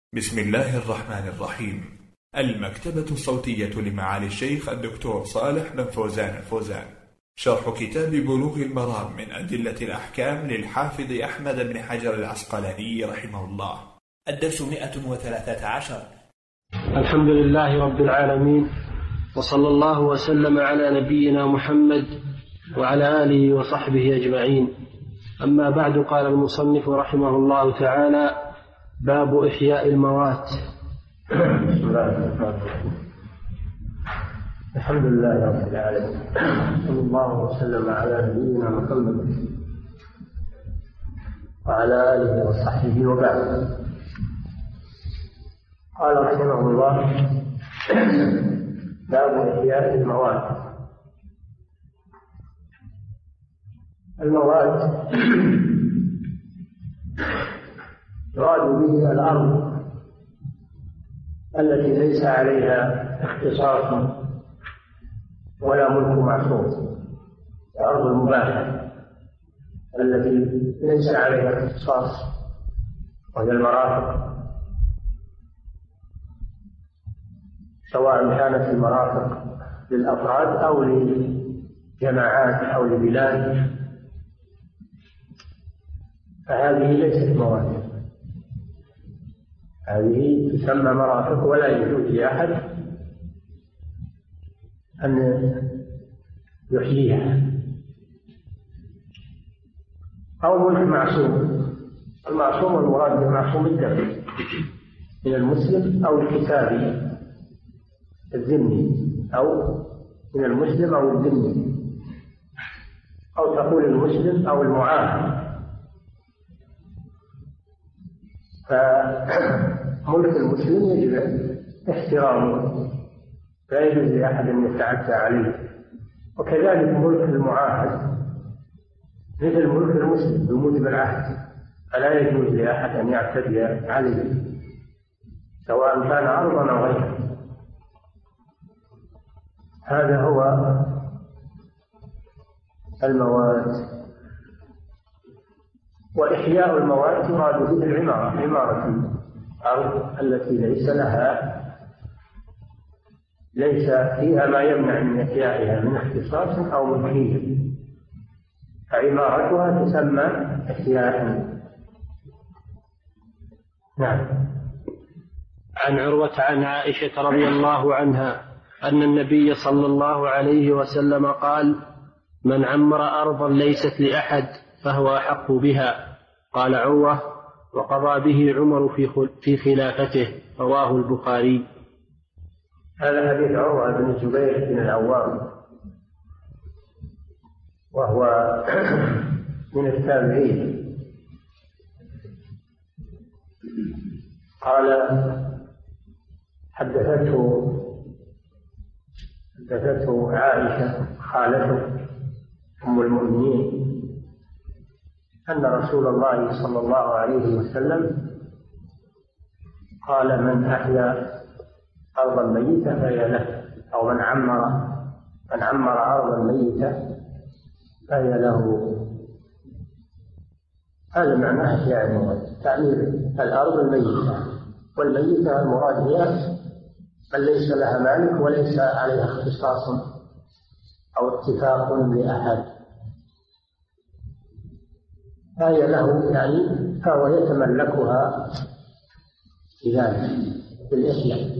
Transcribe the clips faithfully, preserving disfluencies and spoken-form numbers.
بسم الله الرحمن الرحيم. المكتبة الصوتية لمعالي الشيخ الدكتور صالح بن فوزان الفوزان، شرح كتاب بلوغ المرام من أدلة الأحكام للحافظ أحمد بن حجر العسقلاني رحمه الله. الدرس مئة وثلاثة عشر. الحمد لله رب العالمين، وصلى الله وسلم على نبينا محمد وعلى آله وصحبه أجمعين. أما بعد، قال المصنف رحمه الله تعالى: باب إحياء الموات. بسم الله الرحمن الرحيم. الحمد لله رب العالمين، صلى الله وسلم على نبينا محمد وعلى آله وصحبه وبعد. قال رحمه الله: باب إحياء الموات. الموات يراد به الأرض التي ليس عليها اختصاص ولا ملك معصوم، الأرض المباحة التي ليس عليها اختصاص، وهي المرافق، سواء كانت المرافق للأفراد أو لجماعات أو لبلاد، فهذه ليست مواد، هذه تسمى مرافق، ولا يجوز لأحد أن يحييها. أو ملك معصوم. المعصوم المراد بمعصوم الدم من المسلم أو الكتابي الذمي، أو من المسلم أو الذمي، أو تقول المسلم أو المعاهد. فملك المسلم يجب احترامه، لا يجوز لأحد أن يتعدى عليه. وكذلك ملك المعاهد مثل ملك المسلم بموجب العهد، فلا يجوز لأحد أن يعتدي عليه سواء كان أرضا أو غيره. هذا هو الموات. وإحياء الموات يراد به العمارة، عمارة الأرض التي ليس لها ليس فيها ما يمنع من إحيائها من اختصاص أو ملكية، فعمارتها تسمى إحياء. نعم. عن عروة عن عائشة رضي الله عنها أن النبي صلى الله عليه وسلم قال: من عمر أرضا ليست لأحد فهو أحق بها. قال عروة: وقضى به عمر في خلافته. رواه البخاري. هذا حديث عروة بن الزبير بن العوام، وهو من التابعين. قال: حدثته حدثته عائشة خالته أم المؤمنين أن رسول الله صلى الله عليه وسلم قال: من أحيا أرضا ميتة فهي له، أو من عمر من عمر أرضا ميتة فهي له. هذا معناه إحياء الموات، تعمير الأرض الميتة. والميتة المراد هي من ليس لها مالك وليس عليها اختصاص أو اتفاق لأحد، فهي له، يعني فهو يتملكها بذلك بالإحياء.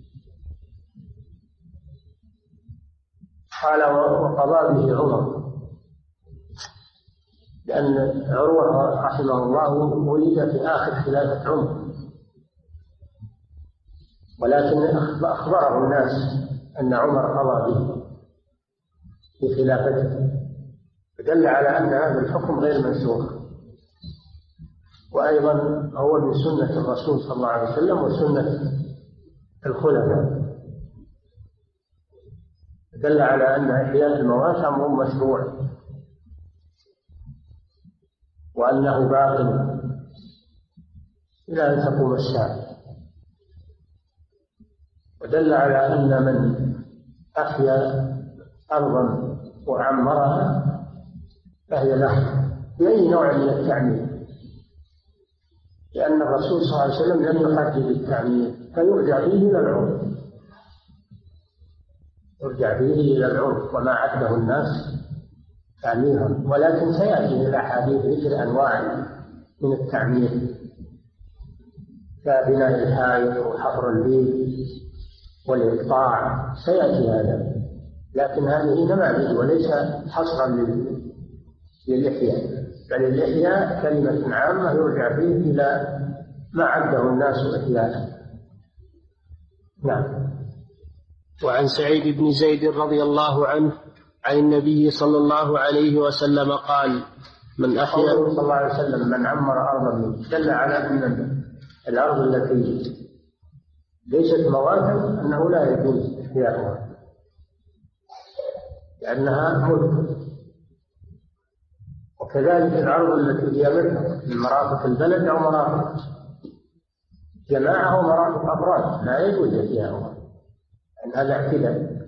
قال: وقضى به عمر، لأن عروة رحمه الله ولد في آخر خلافة عمر، ولكن أخبره الناس أن عمر قضى به في خلافته، فدل على أن هذا الحكم غير منسوخ. وأيضا هو من سنة الرسول صلى الله عليه وسلم وسنة الخلفاء، دل على أن إحياء الموات أمر مشروع، وأنه باق إلى أن تقوم الساعة. ودل على أن من أحيا أرضا وعمرها فهي له بأي نوع من التعمير، لأن الرسول صلى الله عليه وسلم لم يحدد التعمير، فيرجع به إلى العرف، يرجع به إلى العرف وما عده الناس تعميرا. ولكن سيأتي الأحاديث ذكر أنواع من التعمير كبناء الحائط وحفر البيت والإقطاع، سيأتي هذا، لكن هذه نماذج وليس حصرا للإحياء، بل الإحياء كلمة عامة يرجع فيه إلى ما عده الناس إحياء. نعم. وعن سعيد بن زيد رضي الله عنه عن النبي صلى الله عليه وسلم قال: من أحيا صلى الله عليه وسلم من عمر أرضا دل على أن الأرض التي ليست مواتا أنه لا يجوز إحياؤها لأنها ملك، وكذلك الأرض التي هي ملك من مرافق البلد أو مرافق جماعة أو مرافق أفراد لا يجوز إحياؤها، أن هذا اعتداء.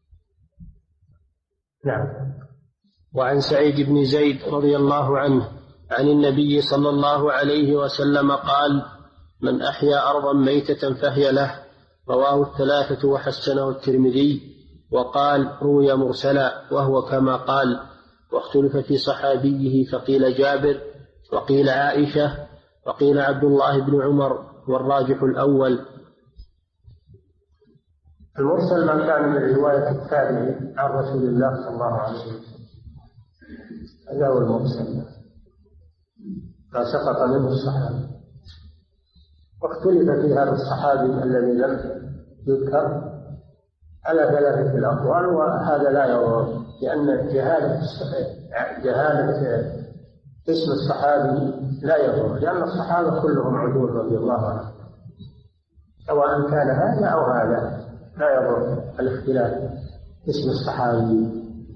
نعم. وعن سعيد بن زيد رضي الله عنه عن النبي صلى الله عليه وسلم قال: من أحيا أرضا ميتة فهي له. رواه الثلاثة وحسنه الترمذي، وقال: روي مرسلا وهو كما قال، واختلف في صحابيه، فقيل جابر وقيل عائشة وقيل عبد الله بن عمر، والراجح الأول. المرسل ما كان من رواية التابعي عن رسول الله صلى الله عليه وسلم، هذا هو المرسل، ما سقط منه الصحابي. واختلف في هذا الصحابي الذي لم يذكر على ثلاثة الأقوال، وهذا لا يضر، لأن جهالة جهالة اسم الصحابي لا يضر، لأن الصحابة كلهم عدول رضي الله عنهم، سواء كان هذا أو هذا لا يضر الاختلاف اسم الصحابي.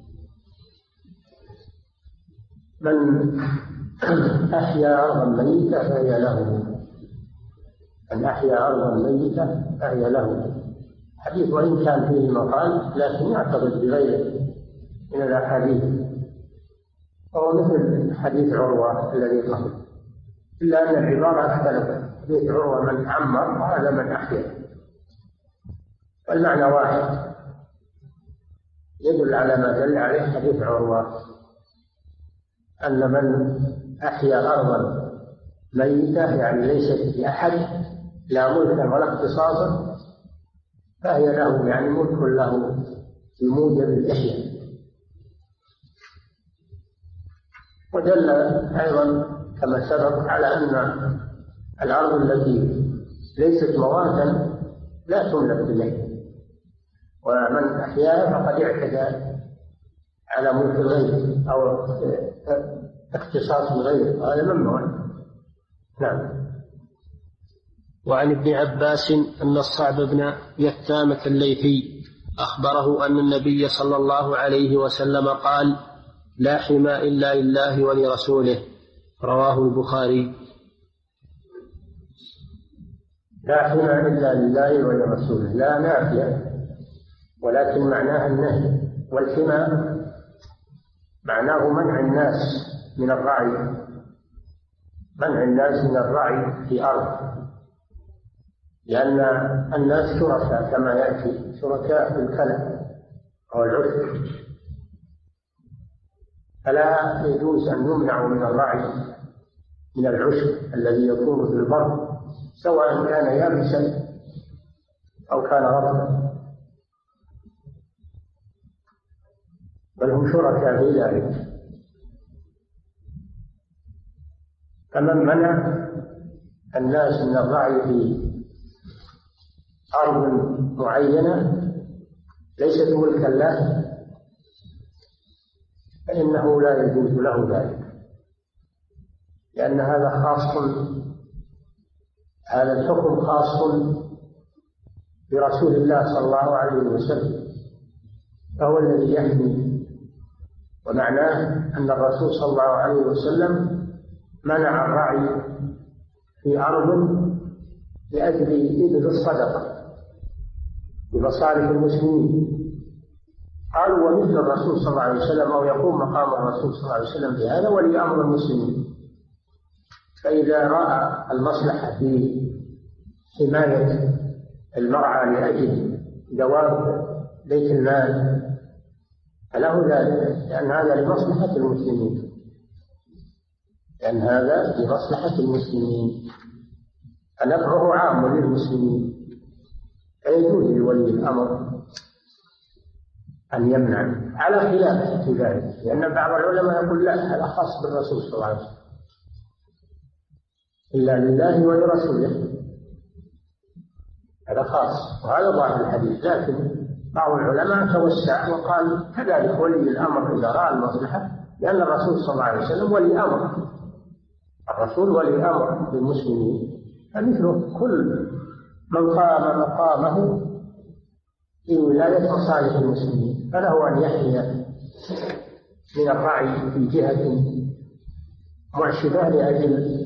من أحيا أرضا ميتة فهي له، من أحيا أرضا ميتة فهي له. حديث وإن كان فيه مقال لكن يعتقد بغيره من الأحاديث، وهو مثل حديث عروة الذي قبل، إلا أن العبارة اختلفت، حديث عروة من عمر وهذا من أحيا، والمعنى واحد، يدل على ما دل عليه حديث عروة، أن من أحيا أرضا ميتة يعني ليست لأحد لا ملكا ولا اختصاصا فهي له، يعني ملك له بموجب الإحياء. ودل أيضا كما سبق على أن الأرض التي ليست مواتا لا تملك إليه، ومن أحياها فقد اعتدى على ملك الغير أو اختصاص الغير، هذا ممنوع. نعم. وعن ابن عباس أن الصعب بن يثامة الليثي أخبره أن النبي صلى الله عليه وسلم قال: لا حمى إلا لله ولرسوله. رواه البخاري. لا حمى إلا لله ولرسوله، لا نافية ولكن معناها النهي، والحمى معناه منع الناس من الرعي، منع الناس من الرعي في أرض، لأن الناس شركاء كما يأتي، شركاء في الكلى أو العشب، فلا يجوز أن يمنعوا من الرعي من العشب الذي يكون في البر، سواء كان يابسا أو كان رطبا، بل هم شركاء في ذلك. فمن منع الناس من الرعي في أرض معينة ليست ملكا له فإنه لا يجوز له ذلك، لأن هذا خاص، هذا الحكم خاص برسول الله صلى الله عليه وسلم، فهو الذي يحمي. ومعناه أن الرسول صلى الله عليه وسلم منع الرعي في أرض لأجل إذن الصدقة بمصالح المسلمين. قالوا: ومثل الرسول صلى الله عليه وسلم، أو يقوم مقام الرسول صلى الله عليه وسلم بهذا ولي أمر المسلمين. فإذا رأى المصلحة في حماية المرعى لأجل دواب بيت المال فله ذلك، لأن هذا لمصلحة المسلمين، لأن هذا لمصلحة المسلمين فنفعه عام للمسلمين، فيجوز لولي الأمر أن يمنع، على خلاف في ذلك، لأن بعض العلماء يقول لا، هذا خاص بالرسول صلى الله عليه وسلم، إلا لله ولرسوله، هذا خاص، وهذا ظاهر الحديث. لكن بعض العلماء توسع وقال كذلك ولي الأمر إذا رأى المصلحة، لأن الرسول صلى الله عليه وسلم ولي أمر، الرسول ولي أمر للمسلمين، فمثله كل من قام مقامه في ولاية مصالح المسلمين فله أن يحيى من الرعي في جهة معشبة لأجل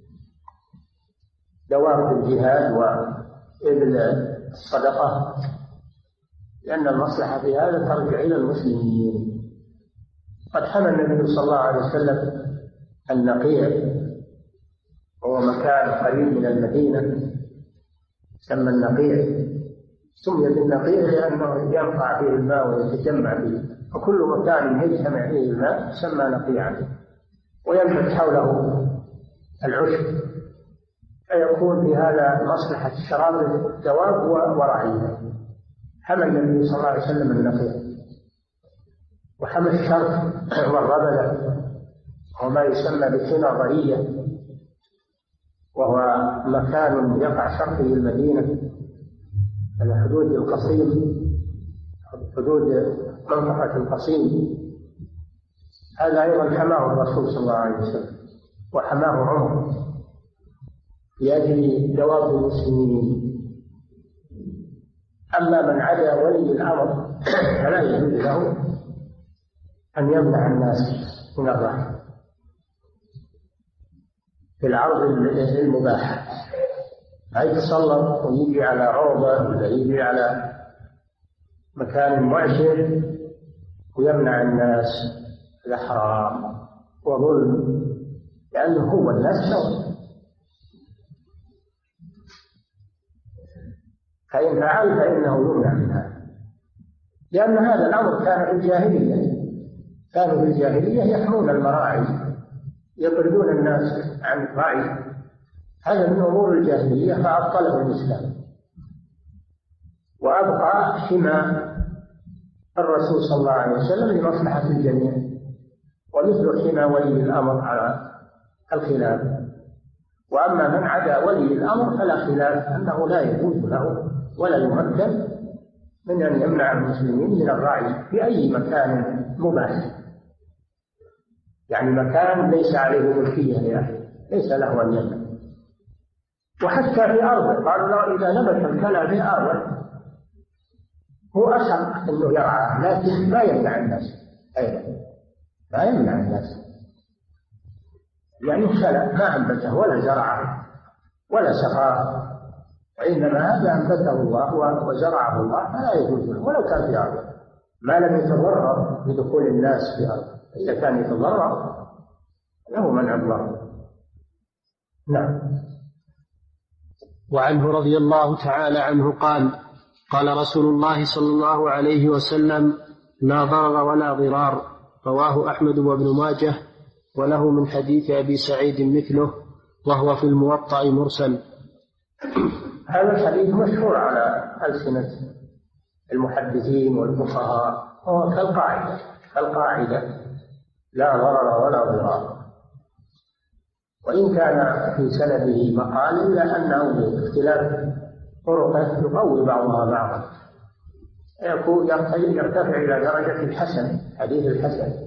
دوام الجهاد وإبل الصدقة، لأن المصلحة في هذا ترجع إلى المسلمين. قد حمى النبي صلى الله عليه وسلم النقيع، وهو مكان قريب من المدينة سمى النقيع، سمي بالنقيع لأنه ينقع فيه الماء ويتجمع فيه، وكل مكان يجتمع فيه الماء يسمى نقيعا، وينبت حوله العشب، فيكون في هذا مصلحة شراب الدواب ورعيها. حمى النبي صلى الله عليه وسلم النقيع، وحمى الشرف والربلة وما يسمى بالحنظرية، وهو مكان يقع شرقي المدينة على حدود القصيم، حدود منطقة القصيم، هذا أيضا حماه الرسول صلى الله عليه وسلم وحماه عمر لأجل دواب المسلمين. أما من عدا ولي الأمر فلا يجوز له أن يمنع الناس من الرحم في العرض المباح، ما يتسلط ويجي على روضة ولا يجي على مكان معشر ويمنع الناس، هذا حرام وظلم، لأنه هو الناس سوى، فإن فعل فإنه يمنع من هذا، لأن هذا الأمر كان في الجاهلية، كانوا في الجاهلية يحمون المراعي، يطردون الناس عن الرعي، هذا من أمور الجاهلية فأبطله الإسلام، وأبقى حمى الرسول صلى الله عليه وسلم لمصلحة الجميع، ومثل حمى ولي الأمر على الخلاف. وأما من عدا ولي الأمر فلا خلاف أنه لا يجوز له ولا يمكن من أن يمنع المسلمين من الرعي في أي مكان مباح، يعني مكان ليس عليه ملكية لأحد ليس له أن يمنع. وحتى في أرضه قالوا له إذا نبت الكلى في أرضه هو أشرع أنه يرعى، لكن ما يمنع الناس أيضا، ما يمنع الناس، يعني خلق ما أنبته ولا زرعه ولا سقاه، وإنما هذا أنبته الله وزرعه الله فلا يجوز له ولو كان في أرضه، ما لم يتضرر بدخول الناس في أرضه، إذا كان يتضرر له منع الله. نعم. وعنه رضي الله تعالى عنه قال: قال رسول الله صلى الله عليه وسلم: لا ضرر ولا ضرار، رواه أحمد وابن ماجه، وله من حديث أبي سعيد مثله، وهو في الموطأ مرسل. هذا الحديث مشهور على ألسنة المحدثين والفقهاء، هو كالقاعدة كالقاعدة لا ضرر ولا ضرار، وإن كان في سنده مقال إلا أنه باختلاف طرقه يقوي بعضها بعضا، يكون يرتفع إلى درجة الحسن، حديث الحسن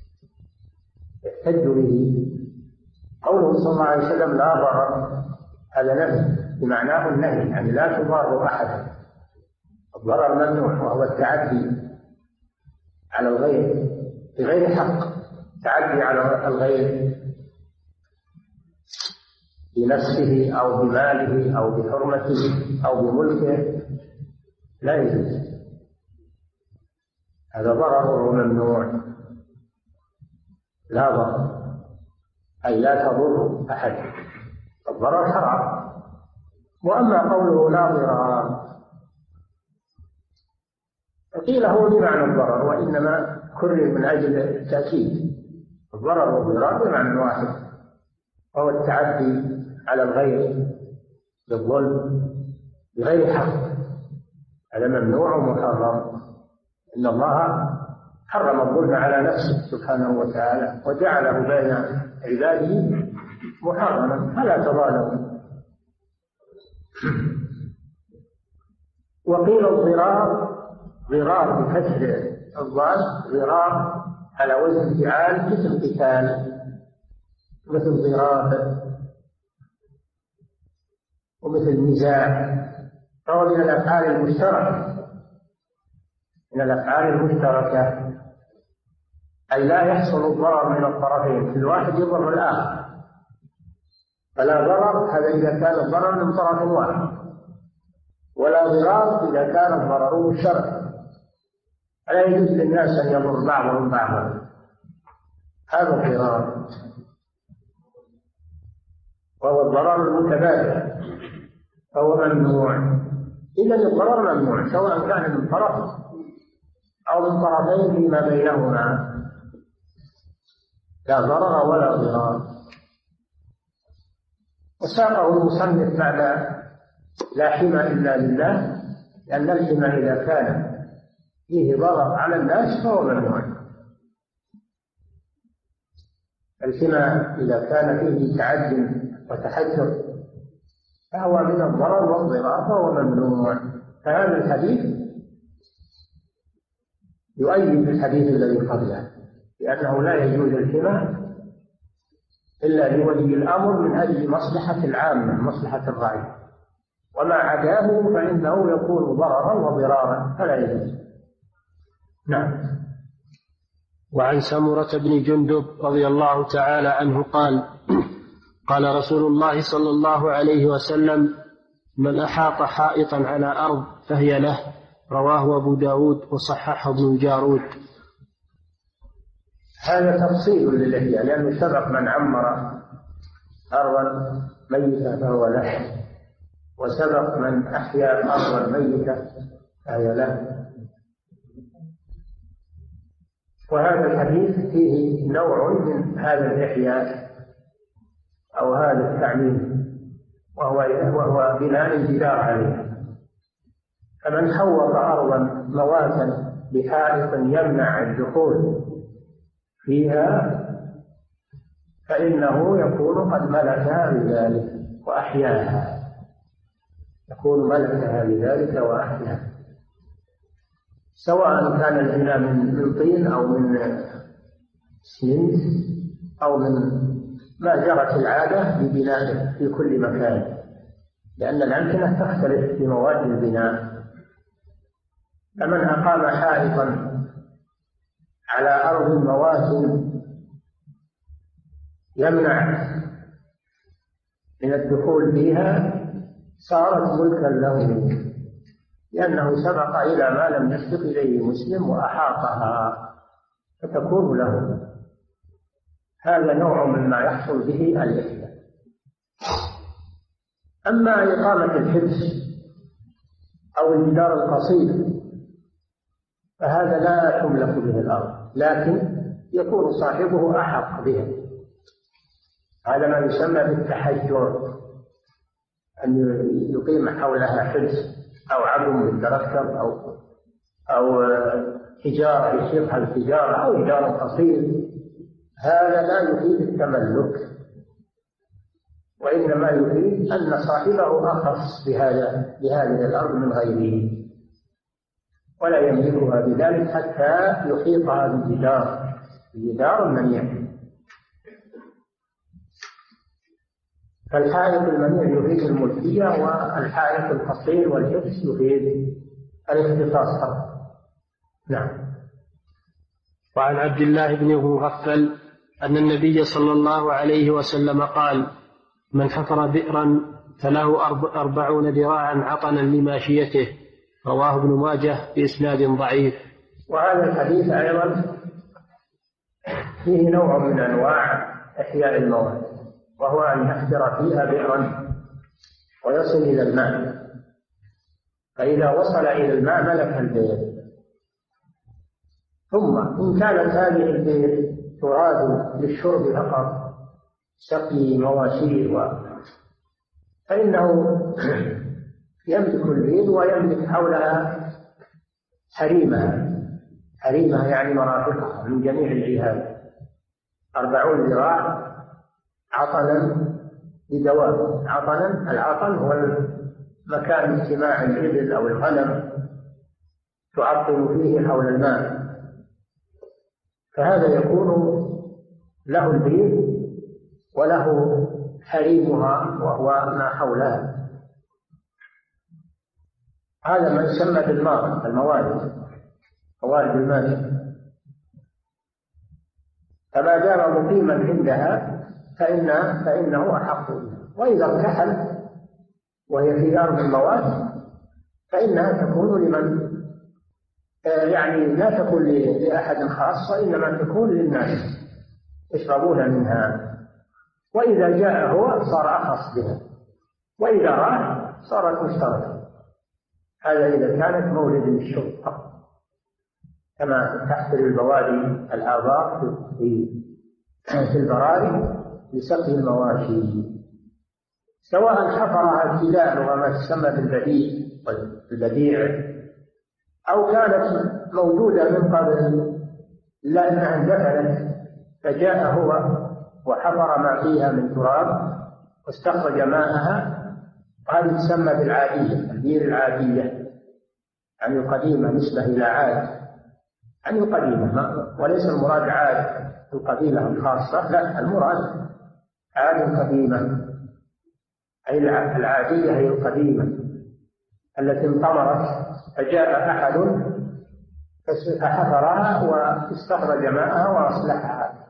يحتج به. قوله صلى الله عليه وسلم لا ضرر هذا نهي بمعناه النهي، يعني لا تضار أحد، الضرر ممنوع وهو التعدي على الغير بغير حق، تعدي على الغير بنفسه أو بماله أو بحرمته أو بملكه لا يجوز، هذا ضرر وممنوع لا ضرر. أي لا تضر أحد، الضرر حرام. وأما قوله لا ضرار قيل هو بمعنى الضرر، وإنما كرر من أجل التأكيد. الضرر والضرار بمعنى واحد، وهو التعدي على الغير بالظلم بغير حق، هذا ممنوع ومحرم. إن الله حرم الظلم على نفسه سبحانه وتعالى وجعله بين عباده محرما، فلا تظالموا. وقيل الضرار ضرار بكسر الضاد، ضرار على وزن فعال مثل قتال، مثل ضراب، ومثل نزاع، فهو من الأفعال المشتركة من الأفعال المشتركة أي لا يحصل الضرر من الطرفين، كل واحد يضر الآخر، فلا ضرر هذا إذا كان الضرر من طرف واحد، ولا ضرار إذا كان الضرر مشترك. لا يجوز للناس أن يضر بعضهم بعضا، هذا الضرار، وهو الضرر المتبادل، فهو ممنوع. إذا الضرر ممنوع سواء كان من طرف أو من طرفين فيما بينهما، لا ضرر ولا ضرار. وساقه المصنف بعد لا حمى إلا لله، لأن الحمى إذا كان فيه ضرر على الناس فهو ممنوع. الحمى إذا كان فيه تعد وتحجر فهو من الضرر والضرار فهو ممنوع. فهذا الحديث يؤيد الحديث الذي قبله، لأنه لا يجوز الحمى إلا لولي الأمر من أجل مصلحة العامة، مصلحة الرعي، وما عداه فإنه يكون ضررا وضرارا فلا يجوز. نعم. وعن سمرة بن جندب رضي الله تعالى عنه قال: قال رسول الله صلى الله عليه وسلم: من أحاط حائطا على أرض فهي له. رواه أبو داود وصححه ابن الجارود. هذا تفصيل للإحياء، لأنه سبق من عمر أرضا ميتة فهو له، وسبق من أحيا أرضا ميتة فهي له. وهذا الحديث فيه نوع من هذا الإحياء أو هذا التعليم، وهو وهو بناء الجدار عليه. فمن حوط أرضا مواتا بحائط يمنع الدخول فيها فإنه يكون قد ملكها بذلك وأحياها، يكون ملكها بذلك وأحياها، سواء كان البناء من طين أو من سمنت أو من ما جرت العادة ببنائه في كل مكان، لأن الأمكنة تختلف في مواد البناء. فمن أقام حائطا على أرض موات يمنع من الدخول فيها صارت ملكا له، لأنه سبق إلى ما لم يسبق إليه مسلم وأحاطها فتكون له. هذا نوع مما يحصل به الإحياء. أما إقامة الحبس أو الجدار القصير فهذا لا تملك به الأرض، لكن يكون صاحبه أحق بها. هذا ما يسمى بالتحجر، أن يقيم حولها حبس أو عظم بالتركب أو أو حجارة يصيرها الحجارة أو جدار قصير. هذا لا يفيد التملك، وإنما يفيد أن صاحبه أخص بهذا بهذه الأرض من غيره، ولا يملكها بذلك حتى يحيطها بجدار بجدار منيع. فالحائط المنيع يفيد الملكية، والحائط القصير والحبس يفيد الاختصاص فقط. نعم. وعن عبد الله بن مغفل أن النبي صلى الله عليه وسلم قال: من حفر بئرا فله أربعون ذراعا عطنا لماشيته. رواه ابن ماجه بإسناد ضعيف. وهذا الحديث أيضا فيه نوع من أنواع إحياء المواد، وهو أن يحفر فيها بئرا ويصل إلى الماء، فإذا وصل إلى الماء ملك البئر. ثم إن كانت هذه البئر تراد للشرب فقط، سقي مواشيه و... فإنه يملك البئر ويملك حولها حريمها، حريمها يعني مرافقها من جميع الجهات، أربعون ذراع عطنا لدواب. عطنا، العطن هو مكان اجتماع الإبل أو الغنم تعطل فيه حول الماء، فهذا يكون له البئر وله حريمها وهو ما حولها. هذا ما يسمى بالماء، الموارد، موارد الماء. فما دام مقيما عندها فإن فإنه أحق بها. وإذا ارتحل وهي في أرض المواد فإنها تكون لمن يعني لا تكون لأحد خاص، وإنما تكون للناس يشربون منها. وإذا جاء هو صار أخص بها، وإذا راح صارت مشتركة. هذا إذا كانت مورد للشرب فقط، كما تحفر البوادي الآبار في في البراري لسقي المواشي، سواء حفرها ابتداء وما تسمى بالبديع والبديع، أو كانت موجودة من قبل إلا أنها اندفنت فجاء هو وحفر ما فيها من تراب واستخرج ماءها، وهذه تسمى بالعادية، البير العادية، يعني القديمة، نسبة إلى عاد، يعني القديمة، وليس المراد عاد القبيلة الخاصة، لا، المراد عاد القديمة، أي العادية هي القديمة التي انطمرت فجاء أحد فحفرها واستخرج ماءها وأصلحها.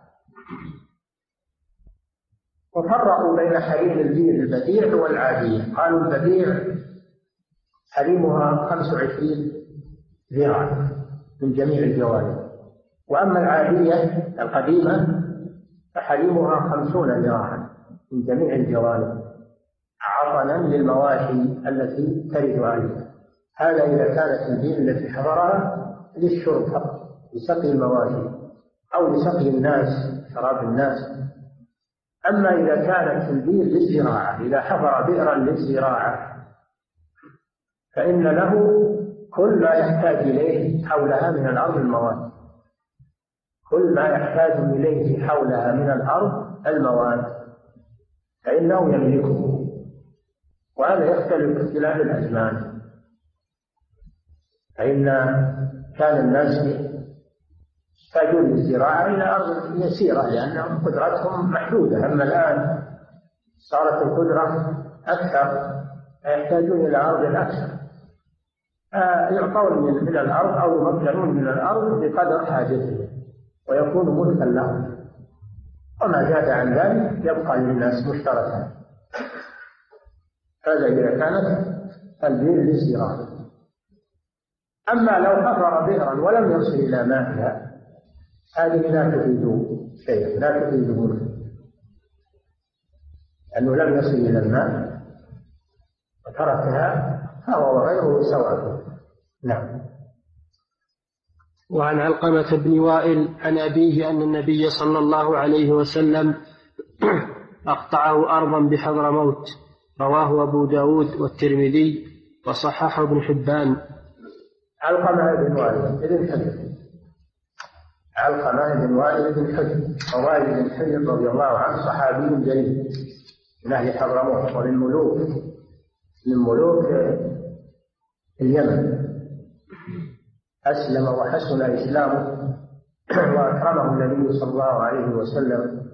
وفرقوا بين حريم البير البديع والعادية، قالوا البديع حريمها خمس وعشرين ذراع من جميع الجوانب، وأما العادية القديمة فحريمها خمسون ذراعا من جميع الجوانب، عطنا للمواشي التي ترد عليها. هذا إذا كانت البير التي حضرها للشرب فقط، لسقي المواشي أو لسقي الناس، شراب الناس. أما إذا كانت البير للزراعة، إذا حفر بئرا للزراعة فإن له كل ما يحتاج إليه حولها من الأرض المواد، كل ما يحتاج إليه حولها من الأرض المواد فإنه يملكه. وهذا يختلف باختلاف الأزمان، فإن كان الناس يحتاجون للزراعة إلى أرض يسيرة لأن قدرتهم محدودة، أما الآن صارت القدرة أكثر فيحتاجون إلى أرض أكثر، يعطون من الأرض أو يمكنون من الأرض بقدر حاجتهم ويكون ملكا لهم، وما زاد عن ذلك يبقى للناس مشتركا. هذا إذا كانت البئر للزراعة. أما لو حفر بئرا ولم يصل إلى مائها هذه لا تفيد شيئا، لا تفيد ملكا، لأنه لم يصل إلى الماء وتركها فهو وغيره سواء. نعم. وعن علقمة بن وائل عن أبيه أن النبي صلى الله عليه وسلم أقطعه أرضا بحضرموت، رواه أبو داود والترمذي وصححه ابن حبان. علقمة بن وائل بن حجر، علقمة بن وائل بن حجر، ووائل بن حجر رضي الله عنه صحابي جليل من أهل حضرموت ومن ملوك من ملوك اليمن، أسلم وحسن إسلامه وأكرمه النبي صلى الله عليه وسلم،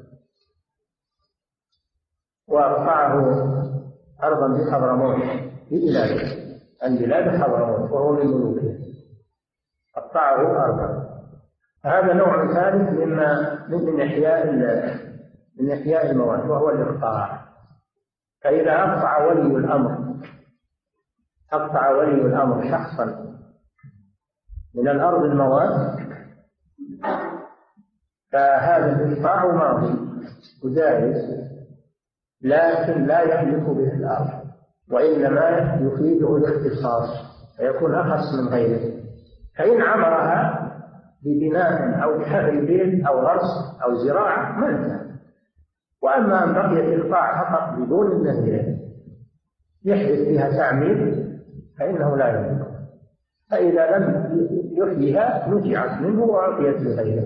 وأقطعه أرضا بحضرموت ببلاده عن بلاد حضرموت وهو من ملوكه، قطعه أرضا. هذا نوع ثالث مما من إحياء من إحياء المواد وهو الإقطاع. فإذا أقطع ولي الأمر أقطع ولي الأمر شخصا من الأرض المواد فهذا الإقطاع ماضي جدارس لكن لا يحلف به الأرض، وإنما يفيده الاختصاص فيكون أخص من غيره. فإن عمرها ببناء أو بحفر بيت أو غرس أو زراعة ما انتهى. وأما أن بقيت القاع فقط بدون أنه يحدث فيها تعمير فإنه لا يملك. فإذا لم يحييها نزعت منه وأعطيت لغيره،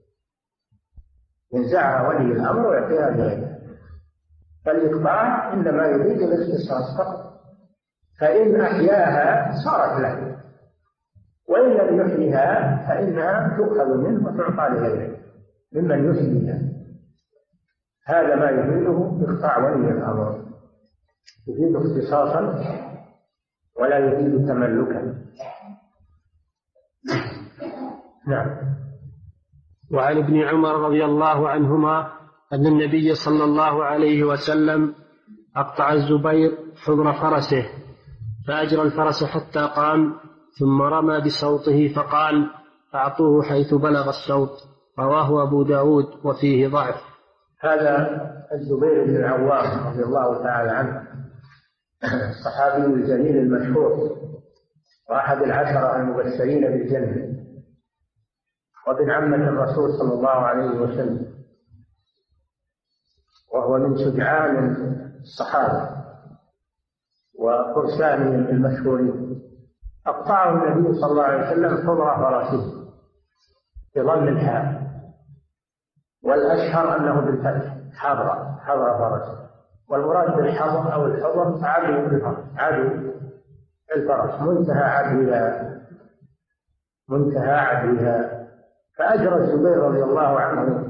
ينزعها ولي الأمر ويعطيها لغيره. فالإقطاع إنما يريد الاختصاص فقط، فإن أحياها صارت له، وإن لم يحييها فإنها تؤخذ منه وتعطى لغيره ممن يحييها. هذا ما يفيده إقطاع ولي الأمر، يفيد اختصاصا ولا يفيد تملكا. نعم. وعن ابن عمر رضي الله عنهما أن النبي صلى الله عليه وسلم أقطع الزبير حضر فرسه فأجرى الفرس حتى قام، ثم رمى بصوته فقال: أعطوه حيث بلغ الصوت. رواه أبو داود وفيه ضعف. هذا الزبير بن العوام رضي الله تعالى عنه الصحابي الجليل المشهور وأحد العشرة المبشرين بالجنة، وابن عمة الرسول صلى الله عليه وسلم، وهو من شجعان الصحابة وفرسانهم المشهورين. أقطعه النبي صلى الله عليه وسلم حضر فرسه بضم الحاء، والأشهر أنه بالفتح حضر حضر فرسه، والمراد بالحضر أو الحضر عدو الفرس، عدو الفرس، منتهى عدوها منتهى عدوها. فأجرى الزبير رضي الله عنه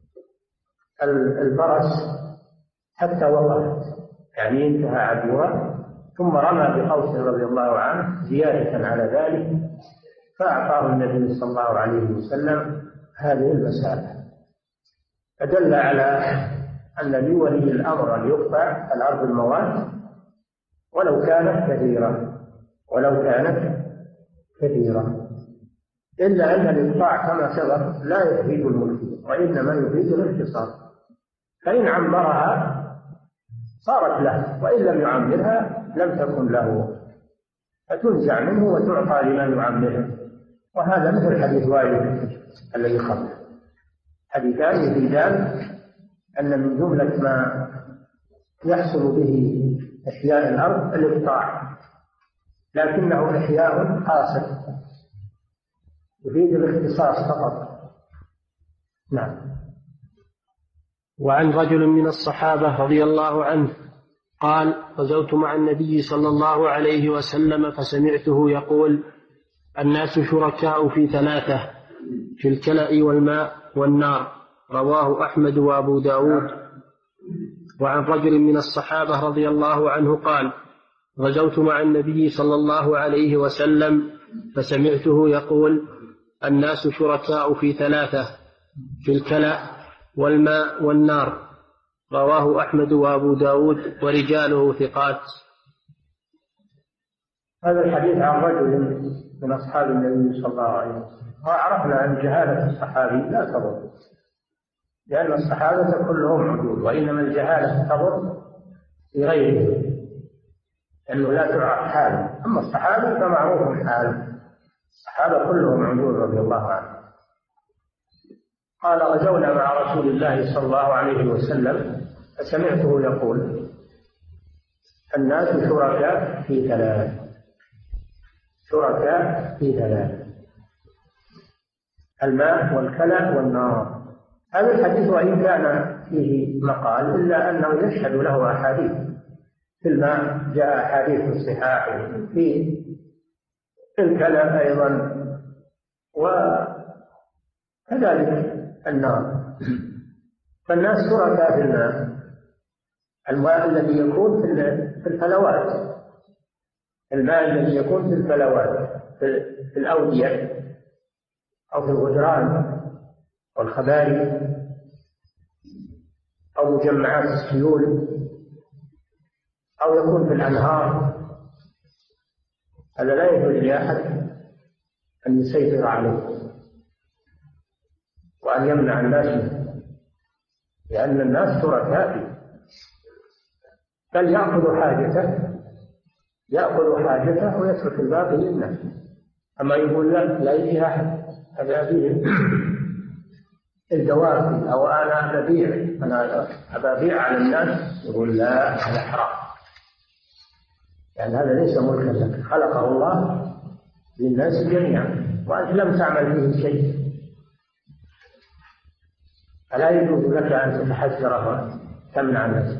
الفرس حتى وقفت، يعني انتهى عدوها، ثم رمى بقوسه رضي الله عنه زيادة على ذلك، فأعطاه النبي صلى الله عليه وسلم هذه المسألة. فدل على أن لولي الأمر أن يقطع الأرض المواد ولو كانت كثيرة ولو كانت كثيرة إلا أن الإقطاع كما سبق لا يفيد الملك، وإنما يفيد الاختصاص. فإن عمرها صارت له، وإن لم يعمرها لم تكن له، فتنزع منه وتعطى لمن يعمرها. وهذا مثل حديث وائل الذي قبله، حديثان يفيدان أن من جملة ما يحصل به إحياء الأرض الإقطاع، لكنه إحياء حاصل يفيد الاختصاص فقط. نعم. وعن رجل من الصحابة رضي الله عنه قال: غزوت مع النبي صلى الله عليه وسلم فسمعته يقول: الناس شركاء في ثلاثة، في الكلأ والماء والنار. رواه أحمد وأبو داود. وعن رجل من الصحابة رضي الله عنه قال: غزوت مع النبي صلى الله عليه وسلم فسمعته يقول: الناس شركاء في ثلاثة، في الكلأ والماء والنار. رواه أحمد وأبو داود ورجاله ثقات. هذا الحديث عن رجل من أصحاب النبي صلى الله عليه وسلم. وعرفنا أن جهالة الصحابي لا تضر، لأن الصحابة كلهم عدول، وإنما الجهالة تضر في غيره لأنه لا تعرف حاله. أما الصحابة فمعروف حاله، الصحابة كلهم عدول رضي الله عنهم. قال: غزونا مع رسول الله صلى الله عليه وسلم فسمعته يقول: الناس شركاء في ثلاث، شركاء في ثلاث، الماء والكلى والنار. هذا الحديث وإن كان فيه مقال إلا أنه يشهد له أحاديث. في الماء جاء أحاديث الصحاح، في الكلى أيضا، وكذلك النار. فالناس شركاء في الماء، الماء الذي يكون في الفلوات، الماء الذي يكون في الفلوات في الأودية أو في الغدران والخباري أو مجمعات السيول، أو يكون في الأنهار. هذا لا يجوز لأحد أن يسيطر عليه وأن يمنع الناس منه. لأن الناس شركاء فيه، بل يأخذ حاجته يأخذ حاجته ويترك الباقي للناس. أما يقول لا لا يجي أحد هذا فيه الدواب أو أنا أبيع أنا أبيع على الناس، يقول لا هذا حرام، يعني هذا ليس ملكا لك، خلقه الله للناس جميعا وأنت لم تعمل فيه شيء، فلا يجوز لك أن تتحجر وتمنع الناس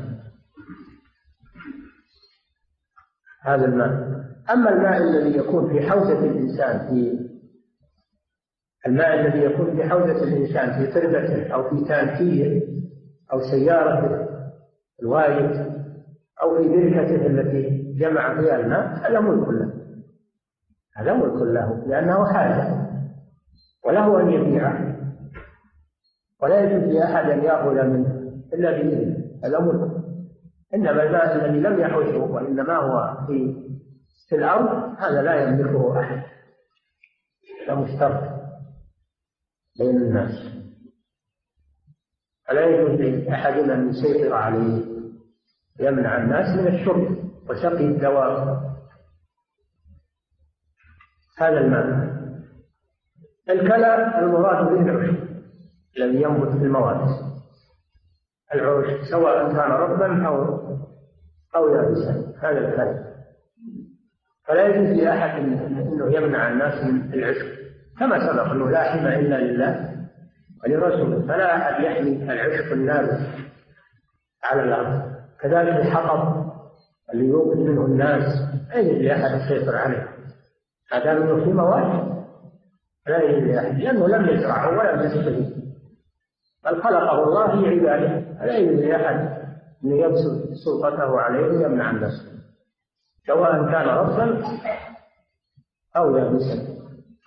هذا الماء. أما الماء الذي يكون في حوزة الإنسان في الماء الذي يكون في حوزة الإنسان في قربته أو في تانكيه أو سيارته الوالد أو في بركته التي جمع فيها الماء، هذا ملك له، هذا ملك له لأنه حاجة، وله أن يبيعه، ولا يجوز لأحد أن يأخذ منه إلا بإذنه، هذا ملك. إنما الماء الذي لم يحوزه وإنما هو في في الأرض هذا لا يملكه أحد، هذا مشترك بين الناس، فلا يجوز لأحد أن يسيطر عليه، يمنع الناس من الشرب وسقي الدواب. هذا الماء. الكلى المراد به العشب الذي ينبت في المواد، العشب سواء كان رطبا أو أو يابسا، هذا الكلى. فلا يجوز لأحد أنه يمنع الناس من العشب، كما سبق أنه لا حمى إلا لله ولرسوله، فلا أحد يحمي العشب النابت على الأرض. كذلك الحطب اللي يوقد منه الناس لا يجوز لأحد يسيطر عليه، هذا منه في مواد لا يجوز لأحد، لأنه لم يزرعه ولم يسقه، بل خلقه الله لعباده، فلا يجوز لأحد أن يبسط سلطته عليه ويمنع الناس، سواء كان رطبا أو يابسا.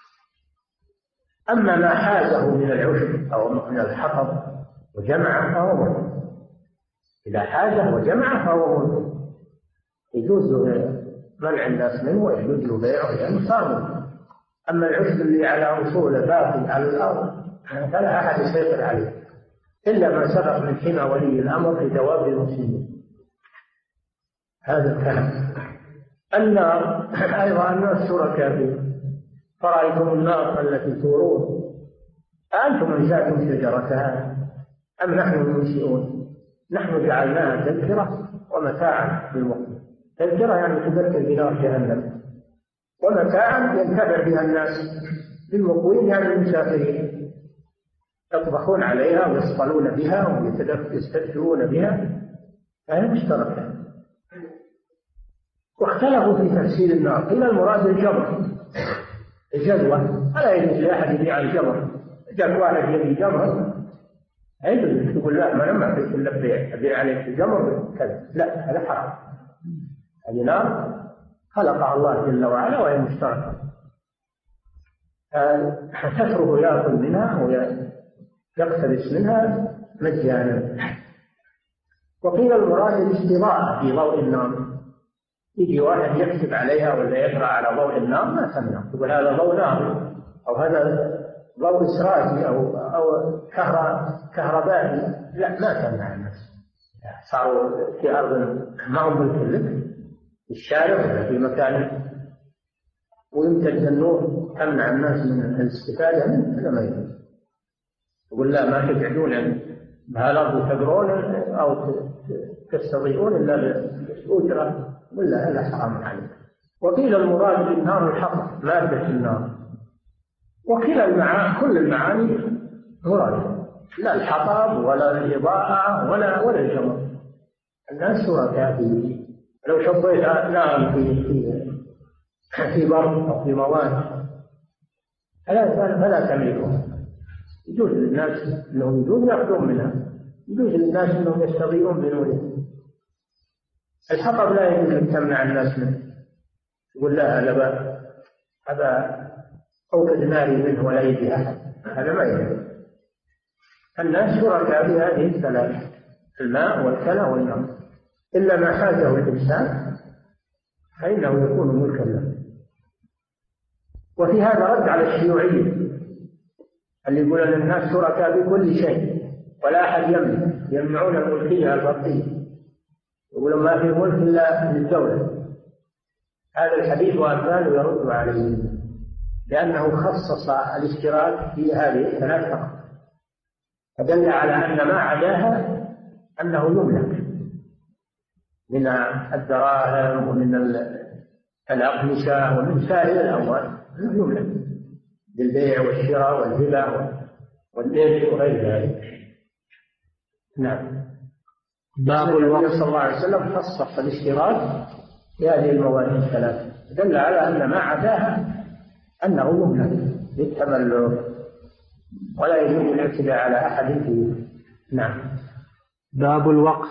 أما ما حازه من العشب أو من الحطب وجمعه فهو ملك، إذا حازه وجمعه فهو ملك، يجوز منع الناس منه ويجوز له بيعه لأنه صار ملك. أما العشب اللي على أصوله باقي على الأرض فلا أحد يسيطر عليه إلا ما سبق من حمى ولي الأمر في دواب المسلمين. هذا الكلام. النار أيضا الناس شركاء فيه، فرأيتم النار التي تورون أنتم أنشأتم شجرتها أم نحن المنشئون؟ نحن جعلناها تذكرة ومتاعا للمقيمين. تذكرة يعني تذكر بنار جهنم، ومتاعا ينتفع بها الناس للمقيمين يعني المسافرين، يطبخون عليها ويصطلون بها ويستدفئون بها، فهي مشتركة. واختلفوا في تفسير النار، قيل المراد الجمر الجذوة، فلا يجوز لأحد يبيع الجمر. جاء واحد يبيع جمر أيضا تقول لا ما لم أعطيك إلا بيع أبيع عليك الجمر كذا، لا هذا حرام. هذه نار خلقها الله جل وعلا وهي مشتركة، كثره يأكل منها ويقتبس منها مجانا. وقيل المراد الاستضاءة في ضوء النار، يجي واحد يكتب عليها ولا يقرأ على ضوء النار ما تمنع، تقول هذا ضوء نار أو هذا ضوء إسرائيلي أو أو كهربائي، لا ما تمنع الناس. صاروا في أرض ما هم بالكلك في الشارع ولا في مكان ويمتد النور تمنع الناس من الاستفادة منه، هذا ما يجوز. يقول لا ما تقعدون بهالأرض تقرون أو تستضيئون إلا بالأجرة، ولا هذا حرام عليك. وقيل المراد بالنار الحطب مادة النار، وكلا المعاني كل المعاني مراد، لا الحطب ولا الإضاءة ولا ولا الجمر. الناس شركاء فيه. لو شبيت نار في في في برد أو في مواد فلا فلا تملكها. يجوز للناس انهم يجوز يأخذون منها، يجوز للناس انهم يستضيئون بنورها. الحطب لا يجوز ان تمنع الناس منه، يقول لا هذا هذا اوقد ناري منه ولا يجي احد، هذا ما يجوز. الناس شركاء في هذه الثلاث، الماء والكلى والنار، الا ما حازه الانسان فانه يكون ملكا له. وفي هذا رد على الشيوعيه اللي يقول ان الناس شركاء بكل شيء ولا احد يملك، يمنعون الملكية الفردية، يقولون ما في ملك إلا للدولة. هذا الحديث وأمثاله يرد عليه، لأنه خصص الاشتراك في هذه الثلاث فقط، فدل على أن ما عداها أنه يملك من الدراهم ومن الأقمشة ومن سائر الأموال، أنه يملك بالبيع والشراء والهبة والإرث وغير ذلك. نعم. باب الوقت. النبي صلى الله عليه وسلم خصص الاشتراك في هذه المواد الثلاث، دل على أن ما عداها أنه يملك للتملك ولا يجوز الاعتداء على أحد فيه. نعم. باب الوقف.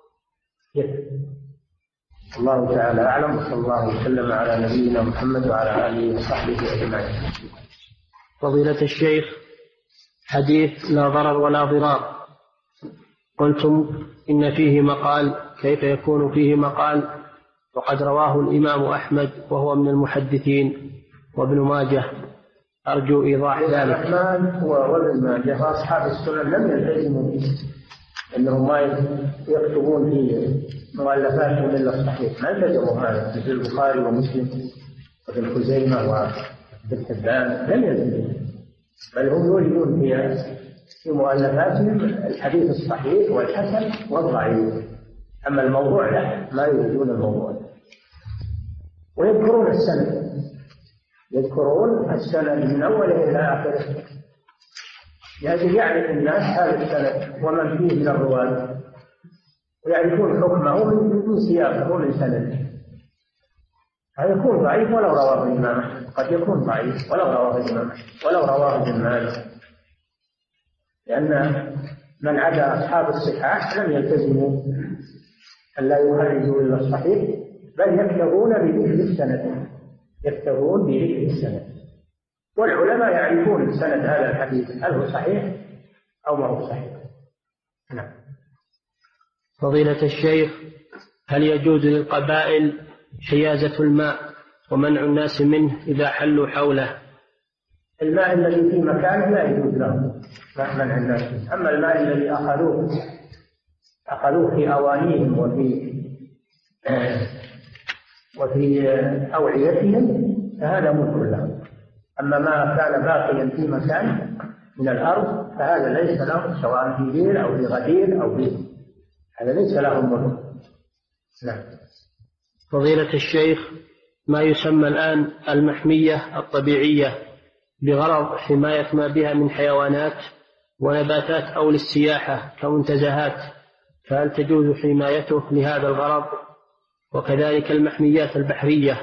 الله تعالى أعلم، وصلى الله وسلم على نبينا محمد وعلى آله وصحبه أجمعين. فضيلة الشيخ، حديث لا ضرر ولا ضرار، قلتم إن فيه مقال، كيف يكون فيه مقال وقد رواه الإمام أحمد وهو من المحدثين وابن ماجه؟ أرجو إيضاح ذلك. الرحمن وابن ماجه وأصحاب السنن لم يلتزموا به أنهم ما يكتبون في مؤلفاتهم إلا الصحيح، ما التزموا هذا، مثل البخاري ومسلم وابن خزيمة وابن حبان لم يلتزموا، بل هم يوجدون في في مؤلفاتهم الحديث الصحيح والحسن والضعيف، أما الموضوع لا، ما يوجدون الموضوع. ويذكرون السند، يذكرون السند من أوله إلى آخره، يجب يعرف الناس هذا السند ومن فيه من الرواة، ويعرفون حكمه من سياقه ومن سنده. فيكون ضعيف ولو رواه الإمام أحمد، قد يكون ضعيف ولو رواه الإمام أحمد ولو رواه ابن ماجه، لأن من عدا أصحاب الصحاح لم يلتزموا أن لا يخرجوا إلا الصحيح، بل يكتبون بذكر السند، يكتبون بذكر السند، والعلماء يعرفون سند هذا الحديث هل هو صحيح أو ما هو صحيح. نعم. فضيلة الشيخ، هل يجوز للقبائل حيازة الماء ومنع الناس منه إذا حلوا حوله؟ الماء الذي في مكانه لا يجوز له منع الناس منه، أما الماء الذي أخذوه أخذوه في أوانيهم وفي وفي أوعيتهم فهذا ملك لهم، أما ما كان باقيا في مكان من الأرض فهذا ليس له، سواء في بير أو في غدير أو في، هذا ليس له ملك. نعم. فضيلة الشيخ، ما يسمى الآن المحمية الطبيعية بغرض حماية ما بها من حيوانات ونباتات أو للسياحة كمنتزهات، فهل تجوز حمايته لهذا الغرض؟ وكذلك المحميات البحرية.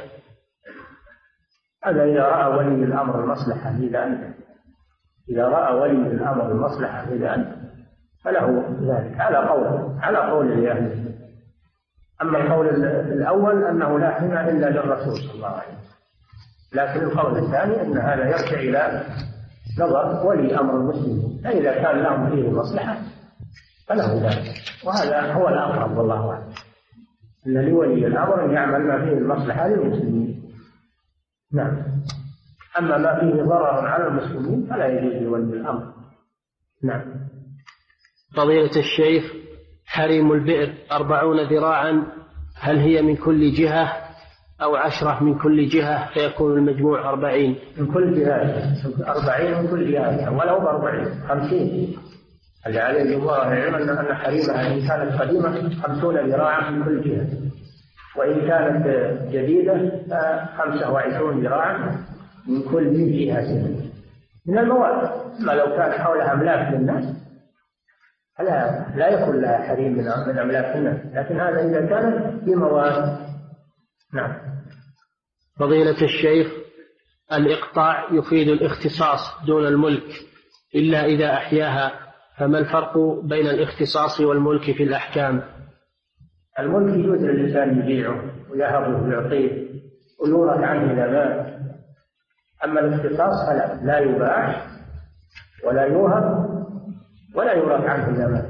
هذا إذا رأى ولي الأمر المصلحة إذا إذا رأى ولي الأمر المصلحة إذا فله ذلك، على قول على قول لأهله. أما القول الأول أنه لا حماية إلا للرسول صلى الله عليه وسلم، لكن القول الثاني أن هذا يرجع إلى نظر ولي أمر المسلمين، فإذا كان لهم فيه مصلحة فله ذلك، وهذا هو الأقرب والله أعلم، أن لولي الأمر أن يعمل ما فيه المصلحة للمسلمين. نعم. أما ما فيه ضرر على المسلمين فلا يجوز لولي الأمر. نعم. فضيلة الشيخ، حريم البئر أربعون ذراعا، هل هي من كل جهة أو عشرة من كل جهة فيكون المجموع أربعين؟ من كل جهة، أربعين من كل جهة، ولو بأربعين خمسين، اللي عليه الجمهور العلم أن حريمها إن كانت قديمة خمسون ذراعا من كل جهة، وإن كانت جديدة خمسة وعشرون ذراعا من كل جهة من المواد. ما لو كان حولها أملاك للناس لا لا يكون لها حريم من من أملاك الناس، لكن هذا إذا كانت في مواد. نعم. فضيلة الشيخ، الإقطاع يفيد الاختصاص دون الملك إلا إذا أحياها، فما الفرق بين الاختصاص والملك في الأحكام؟ الملك يجوز للإنسان يبيعه ويهبه ويعطيه ويورث عنه إذا مات، أما الاختصاص فلا، لا يباع ولا يوهب ولا يورث عنه إذا مات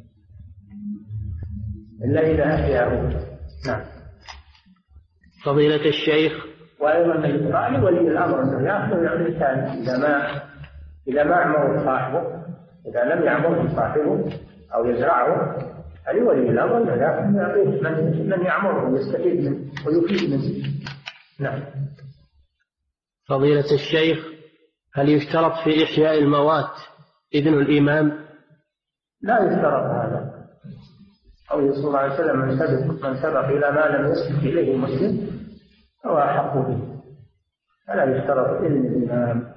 إلا إذا أحياه. نعم. فضيلة الشيخ، وأيضا الإقطاع لولي الأمر أنه يأخذ الإنسان إذا ما إذا ما أعمره صاحبه، إذا لم يعمره صاحبه أو يزرعه فلولي الأمر لكن يعطيه من, من يعمره ويستفيد منه ويفيد منه. نعم. فضيلة الشيخ، هل يشترط في إحياء الموات إذن الإمام؟ لا يشترط هذا. قوله صلى الله عليه وسلم: من سبق من سبق إلى ما لم يسبق إليه مسلم فهو أحق به. فلا يشترط إذن الإمام.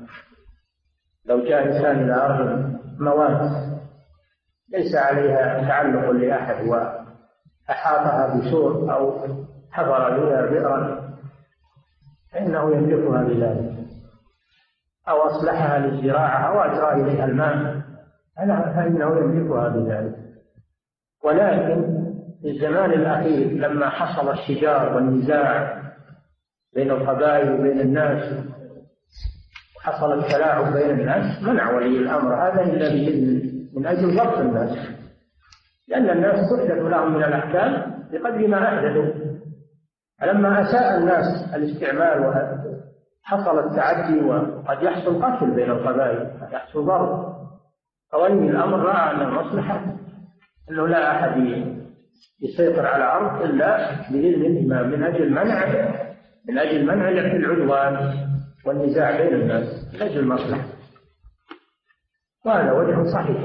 لو جاء إنسان إلى أرض موات ليس عليها تعلق لأحد وأحاطها بسور أو حفر بها بئرا فإنه يملكها بذلك، أو أصلحها للزراعة أو أجرى إليها الماء فإنه يملكها بذلك. ولكن في الزمان الأخير لما حصل الشجار والنزاع بين القبائل وبين الناس وحصل التلاعب بين الناس منع ولي الأمر هذا إلا بإذن من أجل ضبط الناس، لأن الناس تحدث لهم من الأحكام بقدر ما أحدثوا. فلما أساء الناس الاستعمال وحصل التعدي وقد يحصل قتل بين القبائل قد يحصل ضرب، فولي الأمر رأى أن المصلحة أنه لا أحد يسيطر على أرض إلا بإذن الإمام من أجل منع من أجل منع العدوان والنزاع بين الناس من أجل المصلحة. وهذا وجه صحيح،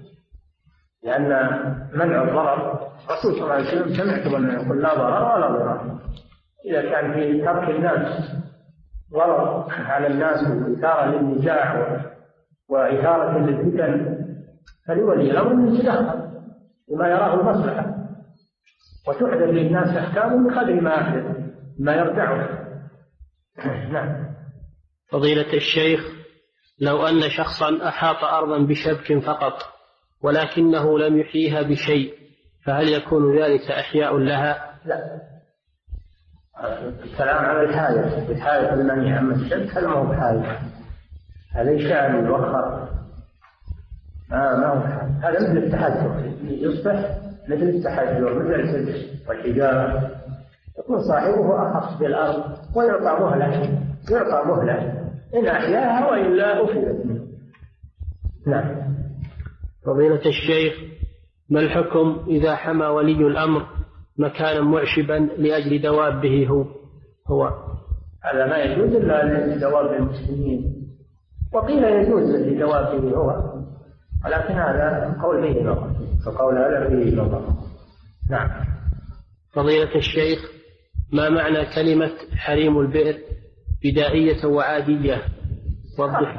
لأن منع الضرر الرسول صلى الله عليه وسلم سمعت من يقول لا ضرر ولا ضرر. إذا كان في ترك الناس ضرر على الناس وإثارة للنزاع وإثارة للفتن فلولي الأمر أن يتدخل بما يراه المصلحة وتحدث للناس أحكام بقدر ما أحدث ما يردعه. نعم. فضيلة الشيخ، لو أن شخصا أحاط أرضا بشبك فقط ولكنه لم يحييها بشيء فهل يكون ذلك إحياء لها؟ لا، الكلام على الحاية الحاية المنيع، أما الشبك هذا ما هو بحاية، هذا يشاء يوخر آه ما هو بحاية. هذا مثل التحجر يصبح مثل التحجر مثل السلس والحجارة، يكون صاحبه أخص بالأرض ويعطى مهلة يعطى مهلة إن أحياها وإلا أفلت منه. نعم. فضيلة الشيخ، ما الحكم إذا حمى ولي الأمر مكانا معشبا لأجل دوابه هو هو هذا ما يجوز إلا لدواب المسلمين، وقيل يجوز لدوابه هو، ولكن هذا قول فيه نظر فقول هذا فيه نظر. نعم. فضيلة الشيخ، ما معنى كلمة حريم البئر بدائية وعادية؟ وضح.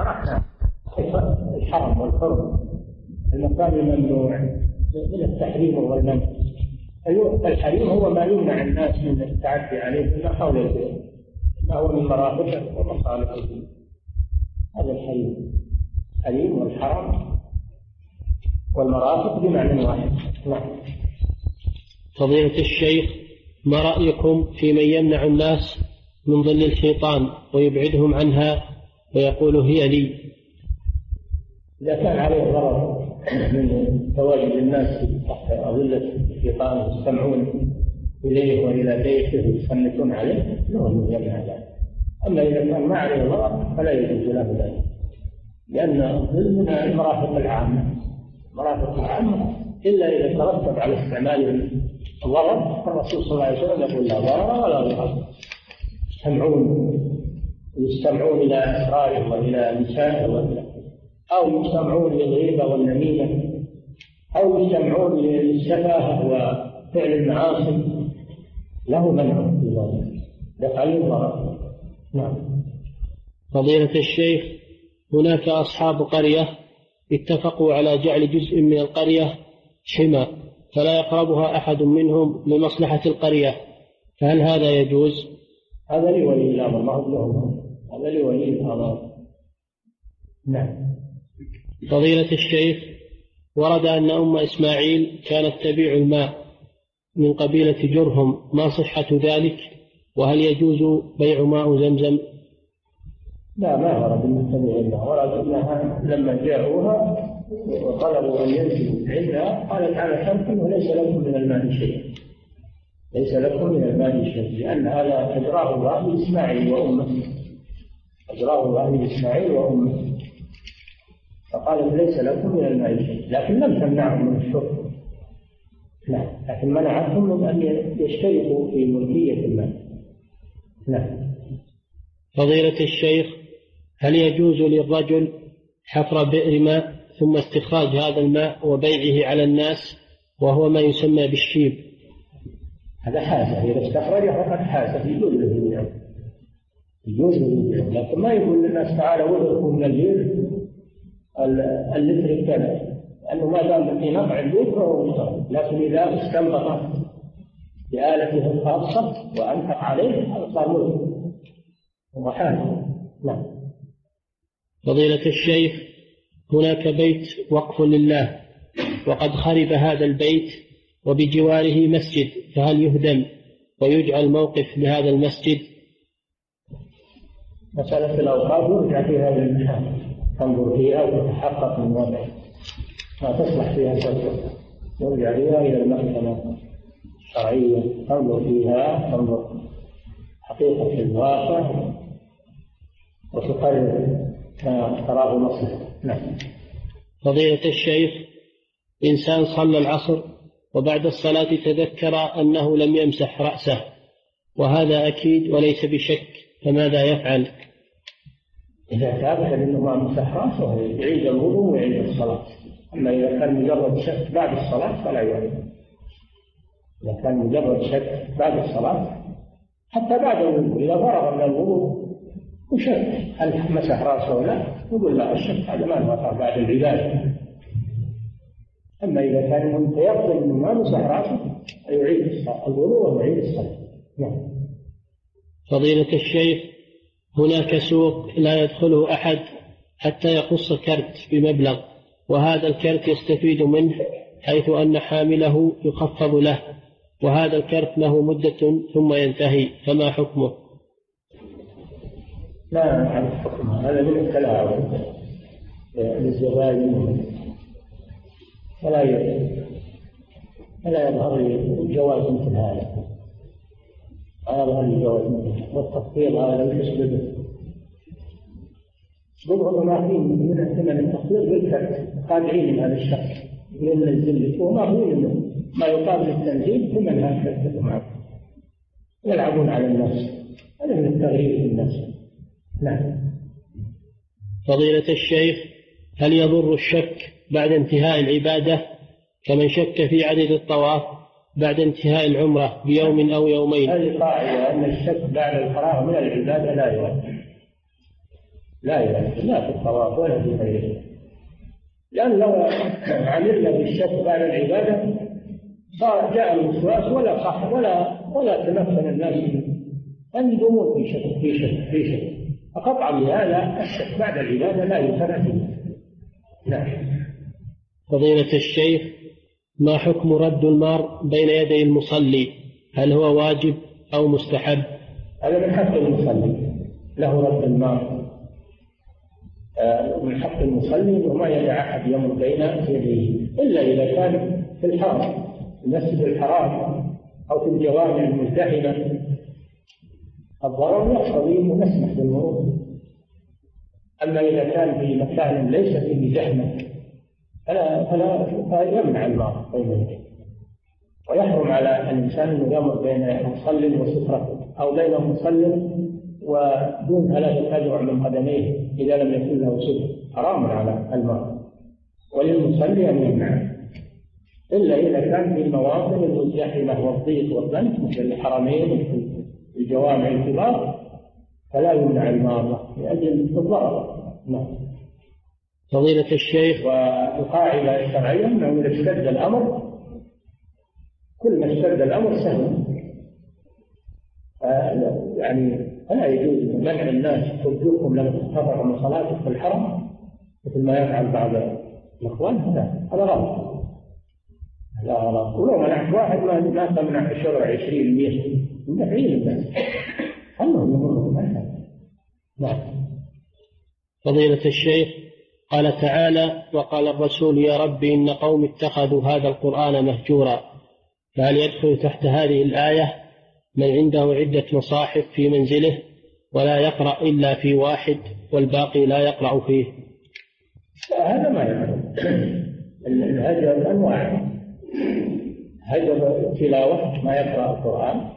الحرم والحرم المكان الممنوع من التحريم والمنع. الحريم هو ما يمنع الناس من التعدي عليه ما حول البئر، ما هو من مرافقه ومصالحه، هذا الحريم. الحريم والحرم والمرافق بمعنى واحد. نعم. فضيلة الشيخ، ما رأيكم في من يمنع الناس من ظل الشيطان ويبعدهم عنها ويقول هي لي؟ إذا كان عليه ضرر من تواجد الناس تحت أظلة الشيطان يستمعون إليه وإلى بيته ويصنفون عليه لهم يمنع ذلك. أما إذا كان ما عليه ضرر فلا يجوز له ذلك، لأن الظل من المرافق العامة مرافق العامة إلا إذا ترتب على استعمال الضرر، فالرسول صلى الله عليه وسلم يقول لا ضرر ولا ضرر. يستمعون يستمعون إلى أسراره وإلى نسائه، أو يستمعون للغيبة والنميمة، أو يستمعون للسفاهة وفعل المعاصي، له منع في ذلك دفع الضرر. نعم. فضيلة الشيخ، هناك أصحاب قرية اتفقوا على جعل جزء من القرية حمى فلا يقربها أحد منهم لمصلحة القرية، فهل هذا يجوز؟ هذا لولي الأمر، ما هو لهم، هذا لولي الأمر. نعم. فضيلة الشيخ، ورد أن أم إسماعيل كانت تبيع الماء من قبيلة جرهم، ما صحة ذلك؟ وهل يجوز بيع ماء زمزم؟ لا، ما ورد أن تبيع الماء، ورد أنها لما جاءوها وطلبوا أن ينزلوا عندها قالت على شرط أنه ليس لكم من الماء شيء، ليس لكم من الماء شيء، لأن هذا أجراه الله لإسماعيل وأمه، أجراه الله لإسماعيل وأمه، فقالت ليس لكم من الماء شيء، لكن لم تمنعهم من الشرب نعم، لكن منعهم من أن يشتركوا في ملكية المال. نعم. فضيلة الشيخ، هل يجوز للرجل حفر بئر ماء ثم استخراج هذا الماء وبيعه على الناس وهو ما يسمى بالشيب؟ هذا حاسة، إذا استخرجه فقد حاسة، يجوز له البيع، يجوز له البيع، لكن ما يقول للناس تعالوا وذركم من الليل اللتر كذا، لأنه ما دام في نفع البيت فهو مشترك. لكن إذا استنبط بآلته الخاصة وأنفق عليه هذا صار ملك وحاسة. نعم. فضيلة الشيخ، هناك بيت وقف لله وقد خرب هذا البيت وبجواره مسجد، فهل يهدم ويجعل موقف لهذا المسجد؟ مسألة الأوقاف يرجع فيها إلى المحاكم، تنظر فيها وتتحقق من وضعها، ما تصلح فيها الفتوى يرجع فيها إلى المحكمة الشرعية، تنظر فيها، تنظر حقيقة الواقع وتقرر ما تراه مصلحة. نعم. فضيلة الشيخ، إنسان صلى العصر وبعد الصلاة تذكر أنه لم يمسح رأسه، وهذا أكيد وليس بشك، فماذا يفعل؟ إذا تابع أنه ما مسح رأسه يعيد الوضوء ويعيد الصلاة. أما إذا كان مجرد شك بعد الصلاة فلا يعيد. إذا كان مجرد شك بعد الصلاة حتى بعد الوضوء إذا فرغ من الوضوء وشك هل مسح رأسه ولا لا، يقول لا، الشك هذا ما وقع بعد العبادة. أما إذا كان متيقن أنه ما مسح رأسه يعيد الوضوء ويعيد الصلاة. نعم. فضيلة الشيخ، هناك سوق لا يدخله أحد حتى يقص كرت بمبلغ، وهذا الكرت يستفيد منه حيث أن حامله يخفض له، وهذا الكرت له مدة ثم ينتهي، فما حكمه؟ لا نعرف حكمه، هذا من التلاعب للزبائن، فلا فلا يظهر لي جواز مثل هذا، لا يظهر لي جواز مثل هذا، والتخفيض هذا لم يسببه. سببه ما فيه من ثمن التخفيض بالكرت، خادعين من هذا الشخص لأن الزلة وما هو ما يقابل التنزيل ثمن هذا الكرت معه، يلعبون على الناس، هذا من التغريب في الناس. نعم. فضيلة الشيخ، هل يضر الشك بعد انتهاء العبادة كمن شك في عدد الطواف بعد انتهاء العمرة بيوم أو يومين؟ هذه قاعدة أن الشك بعد الفراغ من العبادة لا يؤثر، لا يؤثر لا في الطواف ولا في غيره، لأن لو عملنا بالشك بعد العبادة صار جاء الوسواس ولا صح ولا ولا تمثل الناس أن يدومون في شك في شك في شك، فقطعا بهذا الشك بعد العبادة لا يؤثر فيه. نعم. فضيلة الشيخ، ما حكم رد المار بين يدي المصلي؟ هل هو واجب أو مستحب؟ هذا من حق المصلي، له رد المار، من حق المصلي وما يدع أحد يمر بين يديه إلا إذا كان في الحرم، المسجد الحرام أو في الجوامع المزدحمة الضرر يقتضي أن نسمح بالمرور. أما إذا كان في مكان ليس فيه زحمة فلا فلا يمنع المار بين يديه، ويحرم على الإنسان أن يمر بين مصلٍ وسترة أو بين مصلٍ ودون ثلاثة أذرع من قدميه إذا لم يكن له ستر، حرام على المار، وللمصلي أن يمنع إلا إذا كان في المواطن المزدحمة والضيق والضنك مثل الحرمين مثل الجوامع الكبار فلا يمنع المار لأجل الضرر. نعم. فضيلة الشيخ، والقاعدة الشرعية أنه إذا اشتد الأمر كل ما اشتد الأمر سهل، يعني فلا يجوز منع الناس ترجوكم لما تتفرغوا من صلاتك في الحرم مثل ما يفعل بعض الإخوان، هذا هذا غلط. لا غلط، ولو منعت واحد ما ما تمنع عشرة عشرين مئة منفعين الناس، خلهم يمروا بالمنهج. نعم. فضيلة الشيخ، قال تعالى: وقال الرسول يا رب إن قوم اتخذوا هذا القرآن مهجورا، فهل يدخل تحت هذه الآية من عنده عدة مصاحف في منزله ولا يقرأ إلا في واحد والباقي لا يقرأ فيه؟ هذا ما يقرأ. الهجر أنواع، هجر تلاوة ما يقرأ القرآن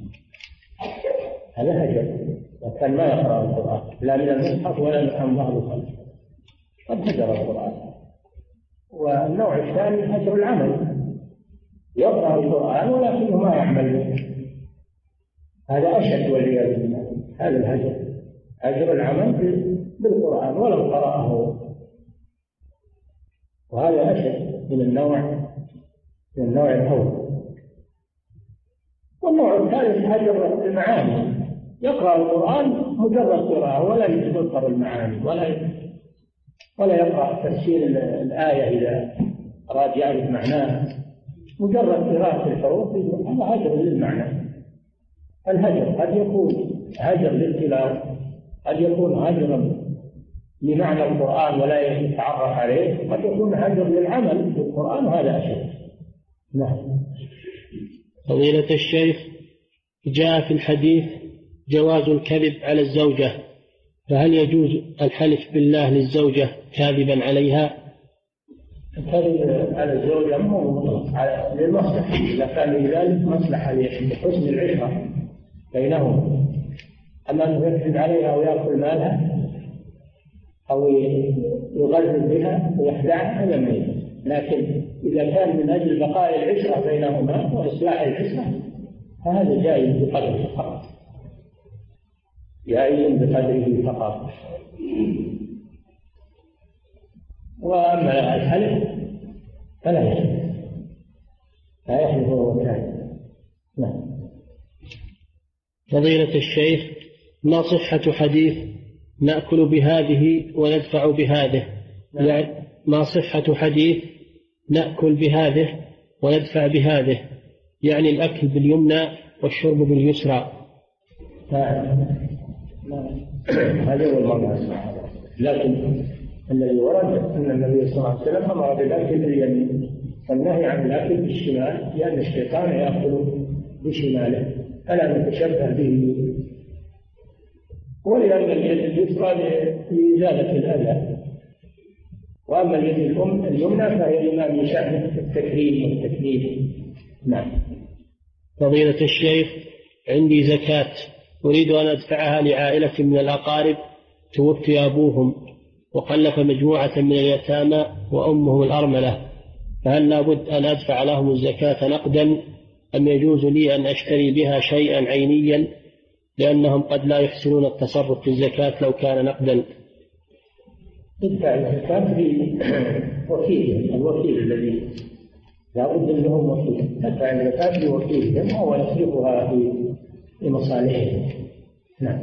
هذا هجر، وكان ما يقرأ القرآن لا من المصحف ولا من عن ظهر الخلف قد هجر القرآن. والنوع الثاني هجر العمل، يقرأ القرآن ولكنه ما يعمل به، هذا أشد والعياذ بالله. هذا الهجر هجر العمل بالقرآن ولو قرأه، وهذا أشد من النوع من النوع الأول. والنوع الثالث هجر المعاني، يقرأ القرآن مجرد قراءة ولا يتذكر المعاني ولا ولا يقرأ تفسير الآية إذا أراد يعرف معناها، مجرد قراءة الحروف، هذا هجر للمعنى. الهجر قد يكون هجر للتلاوة، قد يكون هجرا لمعنى القرآن ولا يتعرف عليه، قد يكون هجر للعمل بالقرآن، وهذا أشد. نعم. فضيلة الشيخ، جاء في الحديث جواز الكذب على الزوجة، فهل يجوز الحلف بالله للزوجة كاذبا عليها؟ الكذب على الزوجة مو للمصلحة، إذا كان لذلك مصلحة لحسن العشرة بينهم. أما أنه يكذب عليها ويأكل مالها أو يغرر بها ويخدعها هذا ما يجوز. لكن إذا كان من أجل بقاء العشرة بينهما وإصلاح العشرة فهذا جائز بقدره فقط، جائز بقدره فقط. وأما الحلف فلا يحلف، لا يحلف وهو كاذب. نعم. فضيلة الشيخ، ما صحة حديث نأكل بهذه وندفع بهذه؟ نعم. يعني ما صحة حديث نأكل بهذه وندفع بهذه، يعني الأكل باليمنى والشرب باليسرى؟ نعم. هذا هو المرضى. لكن الذي ورد أن النبي صلى الله عليه وسلم أمر بالأكل باليمين والنهي عن الأكل بالشمال، لأن الشيطان يأكل بشماله فلا نتشبه به، ولأن اليد اليسرى لإزالة الأذى، وأما اليد اليمنى فهي لما من شأن التكريم والتكليف. نعم. فضيلة الشيخ، عندي زكاة أريد أن أدفعها لعائلة من الأقارب توفي أبوهم وخلف مجموعة من اليتامى وأمهم الأرملة، فهل لابد أن أدفع لهم الزكاة نقدا أم يجوز لي أن أشتري بها شيئا عينيا، لأنهم قد لا يحسنون التصرف في الزكاة لو كان نقدا؟ ادفع الزكاة بوكيل، الوكيل الذي لا بد لهم وكيل، ادفع الزكاة بوكيل وهو يصرفها في مصالحهم. نعم.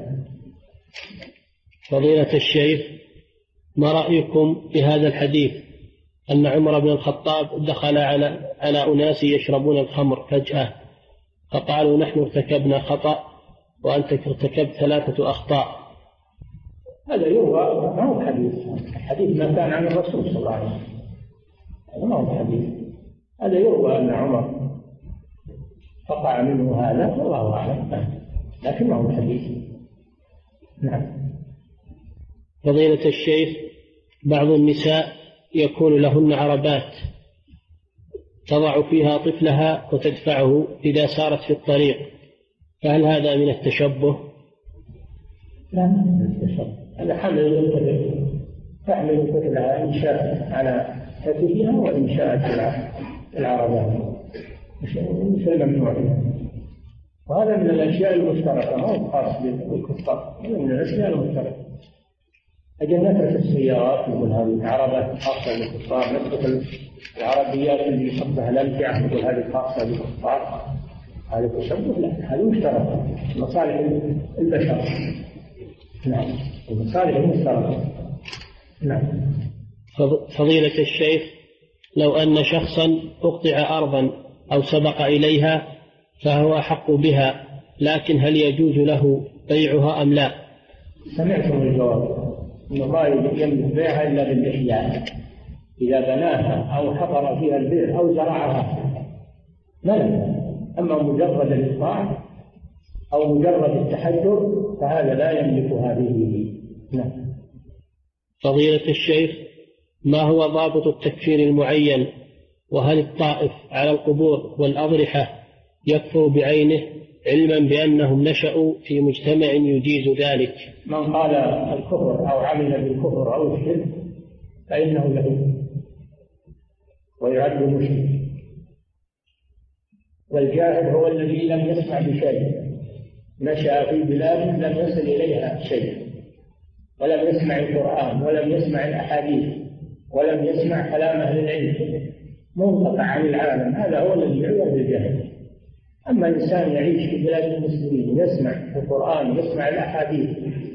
فضيلة الشيخ، ما رأيكم بهذا الحديث أن عمر بن الخطاب دخل على على أناس يشربون الخمر فجأة فقالوا نحن ارتكبنا خطأ وأنت ارتكبت ثلاثة أخطاء؟ هذا يروى، ما هو حديث، الحديث ما كان عن الرسول صلى الله عليه وسلم، هذا ما هو حديث، هذا يروى أن عمر فقع منه هذا والله أعلم، لكن ما هو حديث. نعم. فضيلة الشيخ، بعض النساء يكون لهن عربات تضع فيها طفلها وتدفعه إذا سارت في الطريق، فهل هذا من التشبه؟ لا، من التشبه، هذا حمل تحمل طفلها إن شاءت على كتفها وإن شاءت على العربات، شيء ممنوع، وهذا من الأشياء المشتركة، ما هو خاص بالكفار، هذا من الأشياء المشتركة. أجل نترك السيارات نقول هذه عربات خاصة بالكفار، نترك العربيات اللي يصبها الأمتعة نقول هذه خاصة بالكفار، هذا تشبه؟ لا، هذه مشتركة، مصالح البشر. نعم، المصالح المشتركة. نعم. فضيلة الشيخ، لو أن شخصا أقطع أرضا أو سبق إليها فهو أحق بها، لكن هل يجوز له بيعها أم لا؟ سمعتم الجواب، إن الله يملك بيعها إلا بالإحياء، إذا بناها أو حفر فيها البئر أو زرعها ملك، أما مجرد الإقطاع أو مجرد التحجر فهذا لا يملكها به. نعم. فضيلة الشيخ، ما هو ضابط التكفير المعين وهل الطائف على القبور والأضرحة يكفر بعينه علما بأنهم نشأوا في مجتمع يجيز ذلك؟ من قال الكفر أو عمل بالكفر أو الشرك فإنه له ويعد مشرك. والجاهل هو الذي لم يسمع بشيء، نشأ في بلاد لم يصل إليها شيء، ولم يسمع القرآن ولم يسمع الأحاديث ولم يسمع كلام أهل العلم، منقطع عن العالم، هذا هو الذي يعد الجاهل. أما إنسان يعيش في بلاد المسلمين يسمع القرآن ويسمع الأحاديث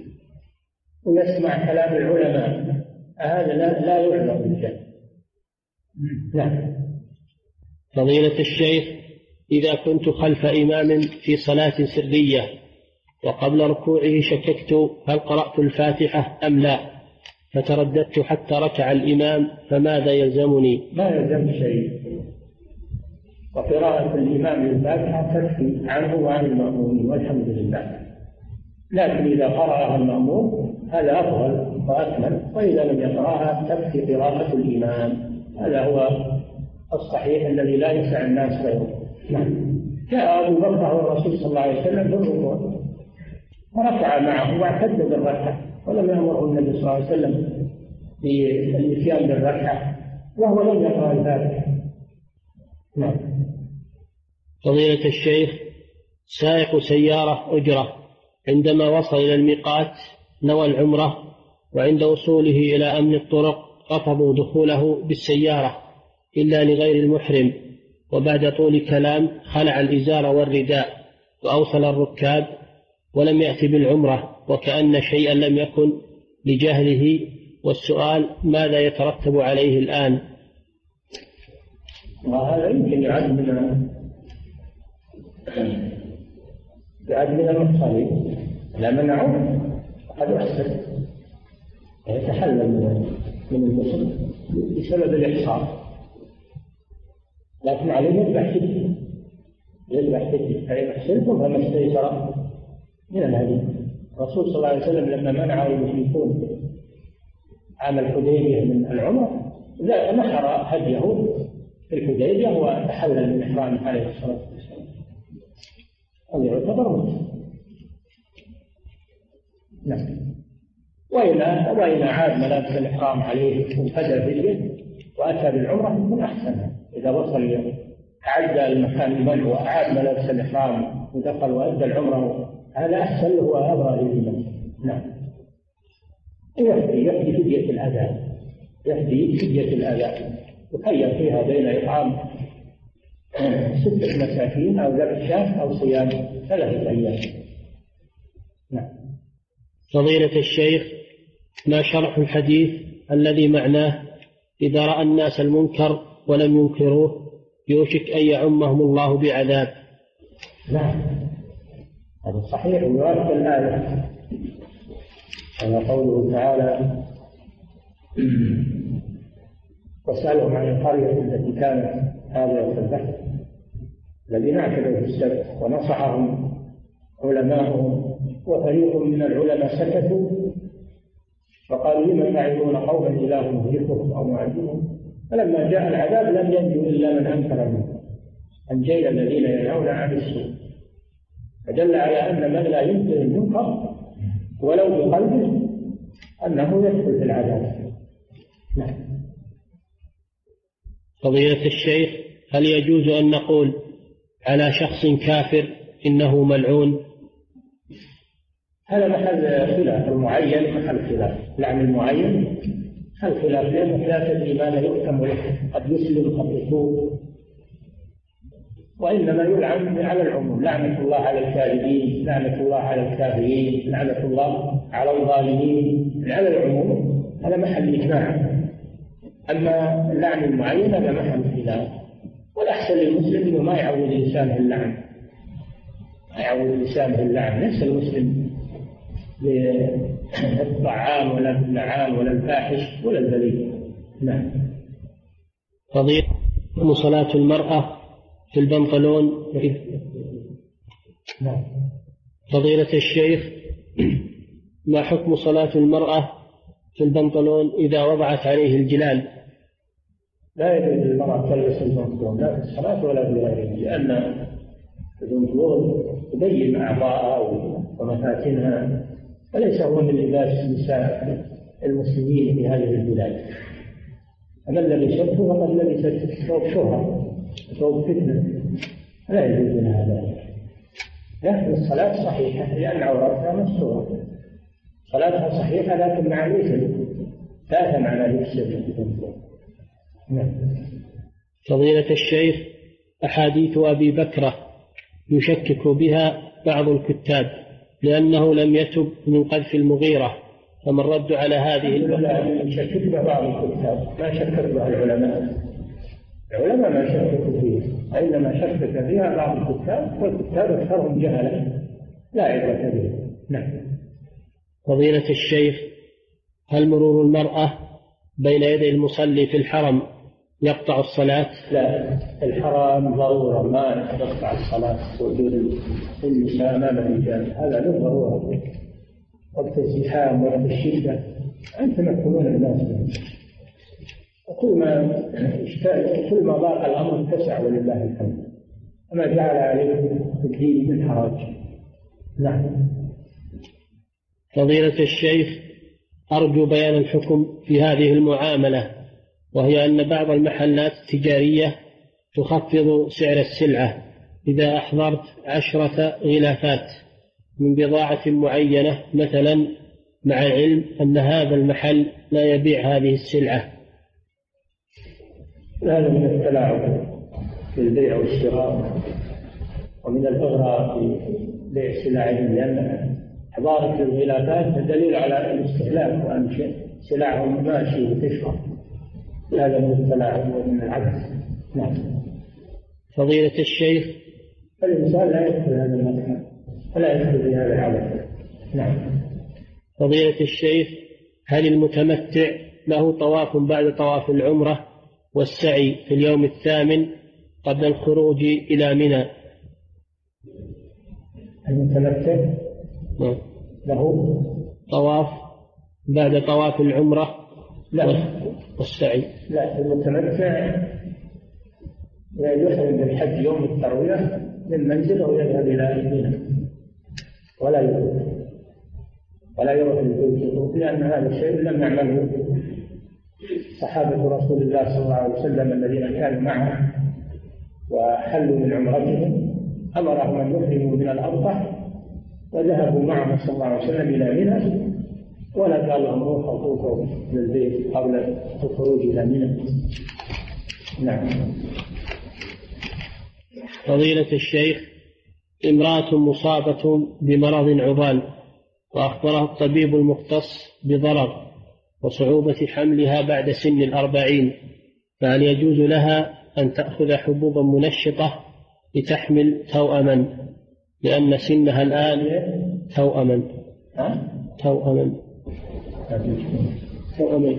ويسمع كلام العلماء، هذا لا, لا يعلم بالجهل. نعم. فضيلة الشيخ، إذا كنت خلف إمام في صلاة سرية وقبل ركوعه شككت هل قرأت الفاتحة أم لا، فترددت حتى ركع الإمام، فماذا يلزمني؟ ما يلزم شيء، وقراءة الإمام للفاتحة تكفي عنه وعن المأمومين والحمد لله. لكن إذا قرأها المأموم هذا أفضل وأكمل، وإذا لم يقرأها تكفي قراءة الإمام، هذا هو الصحيح الذي لا يسع الناس غيره. نعم. جاء أبو بكر والرسول صلى الله عليه وسلم بالركوع وركع معه واعتد بالركعة، ولم يأمره النبي صلى الله عليه وسلم بالإتيان بالركعة وهو لم يقرأ الفاتحة. نعم. فضيلة الشيخ، سائق سيارة أجرة عندما وصل إلى الميقات نوى العمرة، وعند وصوله إلى أمن الطرق رفضوا دخوله بالسيارة إلا لغير المحرم، وبعد طول كلام خلع الإزار والرداء وأوصل الركاب ولم يأتي بالعمرة وكأن شيئا لم يكن لجهله، والسؤال ماذا يترتب عليه الآن؟ وهذا يمكن يعد من يعد من المحصنين، لا منعه قد أحسن يتحلل من المسلم بسبب الإحصار، لكن عليه يذبح سته يذبح سته فإن أحسنتم فما استيسر من الهدي. الرسول صلى الله عليه وسلم لما منعه المشركون عام الحديبية من العمرة نحر هديه في الحديبية وتحلل من إحرامه عليه الصلاة والسلام، هذا يعتبر مسلم. نعم. وإن وإن عاد ملابس الإحرام عليه وفدى فدية وأتى بالعمرة من أحسنها، إذا وصل تعدى المكان المنع وأعاد ملابس الإحرام ودخل وأدى العمرة هذا أحسن له وأبرى للإيمان. نعم. يفدي يفدي فدية الأذى، يفدي فدية الأذى يخير فيها بين إطعام ستة مساكين أو ذبح شاة أو صيام ثلاثة أيام. نعم. فضيلة الشيخ، ما شرح الحديث الذي معناه إذا رأى الناس المنكر ولم ينكروه يوشك أن يعمهم الله بعذاب؟ نعم، هذا صحيح ويوافق الآية، كما قوله تعالى: واسألهم عن القرية التي كانت هذه البحر الذين اعتدوا في السبت ونصحهم علماؤهم وفريق من العلماء سكتوا فقالوا: لما تعظون قوما إله مهلكهم أو معذبهم؟ فلما جاء العذاب لم ينجو إلا من أنكر منه، أنجينا الذين ينهون عن السوء. فدل على أن من لا ينكر المنكر ولو بقلبه أنه يدخل في العذاب. نعم. فضيلة الشيخ، هل يجوز أن نقول على شخص كافر إنه ملعون؟ هذا محل خلاف، المعين محل خلاف، لعن المعين محل خلاف، لأن خلاف الإيمان يحكم له، قد يسلم قد يتوب، وإنما يلعن على العموم: لعنة الله على الكاذبين، لعنة الله على الكافرين، لعنة الله على الظالمين، على العموم. هذا محل إجماع. أما اللعن المعين هذا محل خلاف، والأحسن للمسلم أنه ما يعود لسانه اللعن، ما يعود لسانه اللعن، ليس المسلم بالطعام ولا اللعان ولا الفاحش ولا الذليل. نعم. فضيلة صلاة المرأة في البنطلون. نعم. فضيلة الشيخ، ما حكم صلاة المرأة في البنطلون إذا وضعت عليه الجلال؟ لا يجوز للمرأة تلبس البنطلون لا في الصلاة ولا في غيرها، لأن البنطلون يبين أعضاءها ومفاتنها، وليس هو من لباس نساء المسلمين في هذه البلاد. أما لبسته فقد لبست ثوب شهرة ثوب فتنة، لا يجوز لها ذلك. لكن الصلاة صحيحة لأن عورتها مستورة، صلاتها صحيحة لكن مع الإثم لا مع لبس البنطلون. نعم. فضيلة الشيخ، أحاديث أبي بكرة يشكك بها بعض الكتاب لأنه لم يتب من قذف المغيرة، فما الرد على هذه البكرة؟ يشكك بها بعض الكتاب، ما شكك بها العلماء، العلماء ما شككوا فيها، إنما شكك فيها بعض الكتاب، والكتاب أكثرهم جهلا لا عبرة بها. نعم. فضيلة الشيخ، هل مرور المرأة بين يدي المصلي في الحرم يقطع الصلاة؟ لا، الحرام ضرورة ما يقطع الصلاة، وجود النساء أمام الرجال هذا له ضرورة، وقت الزحام وقت الشدة أن تمكنون الناس منه. وكل ما كل ما ضاق الأمر اتسع ولله الحمد، وما جعل عليكم في الدين من حرج. نعم. فضيلة الشيخ، أرجو بيان الحكم في هذه المعاملة، وهي أن بعض المحلات التجارية تخفض سعر السلعة إذا أحضرت عشرة غلافات من بضاعة معينة مثلا، مع العلم أن هذا المحل لا يبيع هذه السلعة. هذا من التلاعب في البيع والشراء، ومن الإغراء في بيع سلعهم، لأن إحضارك للغلافات دليل على الاستهلاك وأن سلعهم ماشي وتشرب، هذا من التلاعب ومن العبث. نعم. فضيلة الشيخ، الإنسان لا يدخل هذا المكان ولا يدخل في هذا العبث. نعم. فضيلة الشيخ، هل المتمتع له طواف بعد طواف العمرة والسعي في اليوم الثامن قبل الخروج إلى منى؟ المتمتع له طواف بعد طواف العمرة لا والسعي؟ لا، المتمتع يحرم بالحج يوم التروية من منزله ويذهب إلى منى، ولا يروح ولا يروح البيت، لأن هذا الشيء لم يعمله صحابة رسول الله صلى الله عليه وسلم الذين كانوا معه وحلوا من عمرتهم، أمرهم أن يحرموا من الأربع وذهبوا معه صلى الله عليه وسلم إلى منى، ولا قال لهم روحوا طوفوا للبيت قبل الخروج إلى منى. نعم. فضيلة الشيخ، امرأة مصابة بمرض عضال وأخبرها الطبيب المختص بضرر وصعوبة حملها بعد سن الأربعين، فهل يجوز لها أن تأخذ حبوبا منشطة لتحمل توأما، لأن سنها الآن توأما توأما توأما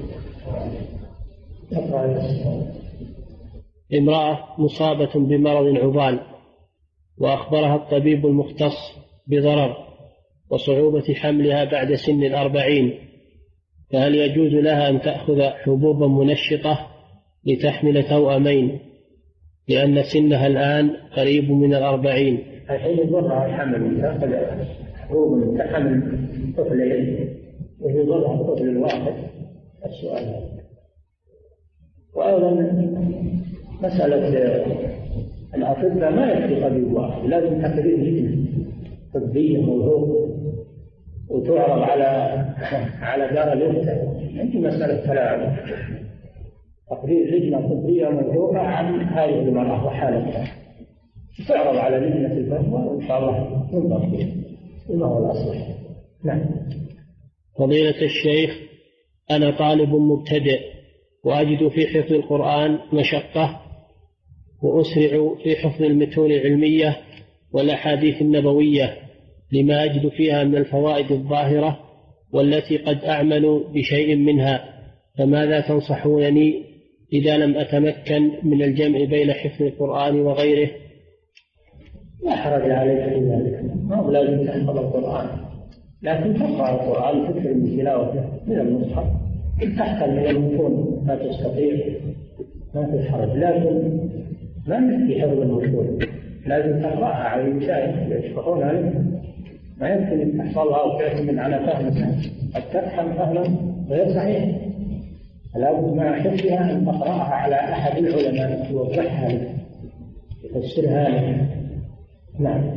امرأة مصابة بمرض عضال وأخبرها الطبيب المختص بضرر وصعوبة حملها بعد سن الأربعين، فهل يجوز لها أن تأخذ حبوبا منشطة لتحمل توأمين، لأن سنها الآن قريب من الأربعين؟ الحين يضرها الحمل، تأخذ حبوب تحمل طفلين ويضرها الطفل الواحد. السؤال هذا. وأيضا مسألة الأطباء ما يكفي طبيب واحد، لازم تقرير لجنة طبية موثوقة وتعرض على على دار الإفتاء. عندي مسألة تلاعب، تقرير لجنة طبية موثوقة عن هذه المرأة وحالتها، تعرض على لجنة الفتوى وإن شاء الله ينظر فيها بما هو الأصلح. نعم. فضيلة الشيخ، أنا طالب مبتدئ وأجد في حفظ القرآن مشقة، وأسرع في حفظ المتون العلمية والأحاديث النبوية لما أجد فيها من الفوائد الظاهرة والتي قد أعمل بشيء منها، فماذا تنصحونني إذا لم أتمكن من الجمع بين حفظ القرآن وغيره؟ لا حرج عليك في ذلك، ما هو لازم تحفظ القرآن، لكن تقرأ القرآن تكثر من تلاوته من المصحف، تحصل من المتون ما تستطيع ما في حرج، لكن ما يكفي حفظ المتون، لازم تقرأها على المشايخ يشرحون عليه، ما يمكن أن تحصلها وتعتمد على فهمك، قد تفهم فهما غير صحيح، لابد مع حفظها أن تقرأها على أحد العلماء يوضحها لك يفسرها لك. نعم.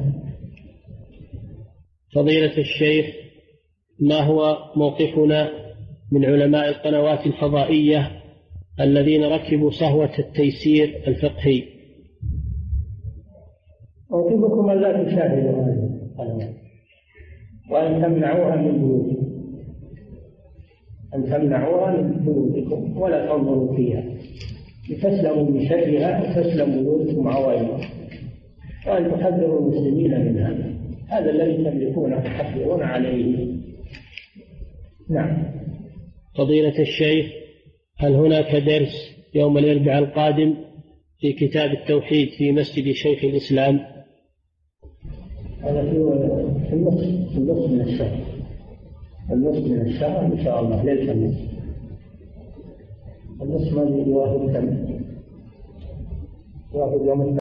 فضيلة الشيخ، ما هو موقفنا من علماء القنوات الفضائية الذين ركبوا صهوة التيسير الفقهي؟ موقفكم أن لا تشاهدوا هذه القنوات وأن تمنعوها من بيوتكم، أن تمنعوها من بيوتكم ولا تنظروا فيها لتسلموا من شرها وتسلموا بيوتكم عوائلكم، وأن تحذروا المسلمين منها، هذا الذي تملكونه تحذرون عليه. نعم. فضيلة الشيخ، هل هناك درس يوم الأربعاء القادم في كتاب التوحيد في مسجد شيخ الإسلام؟ هذا في النصف في النصف من الشهر، النصف من الشهر إن شاء الله، ليلة النصف، النصف ما يوافق كم؟ يوافق يوم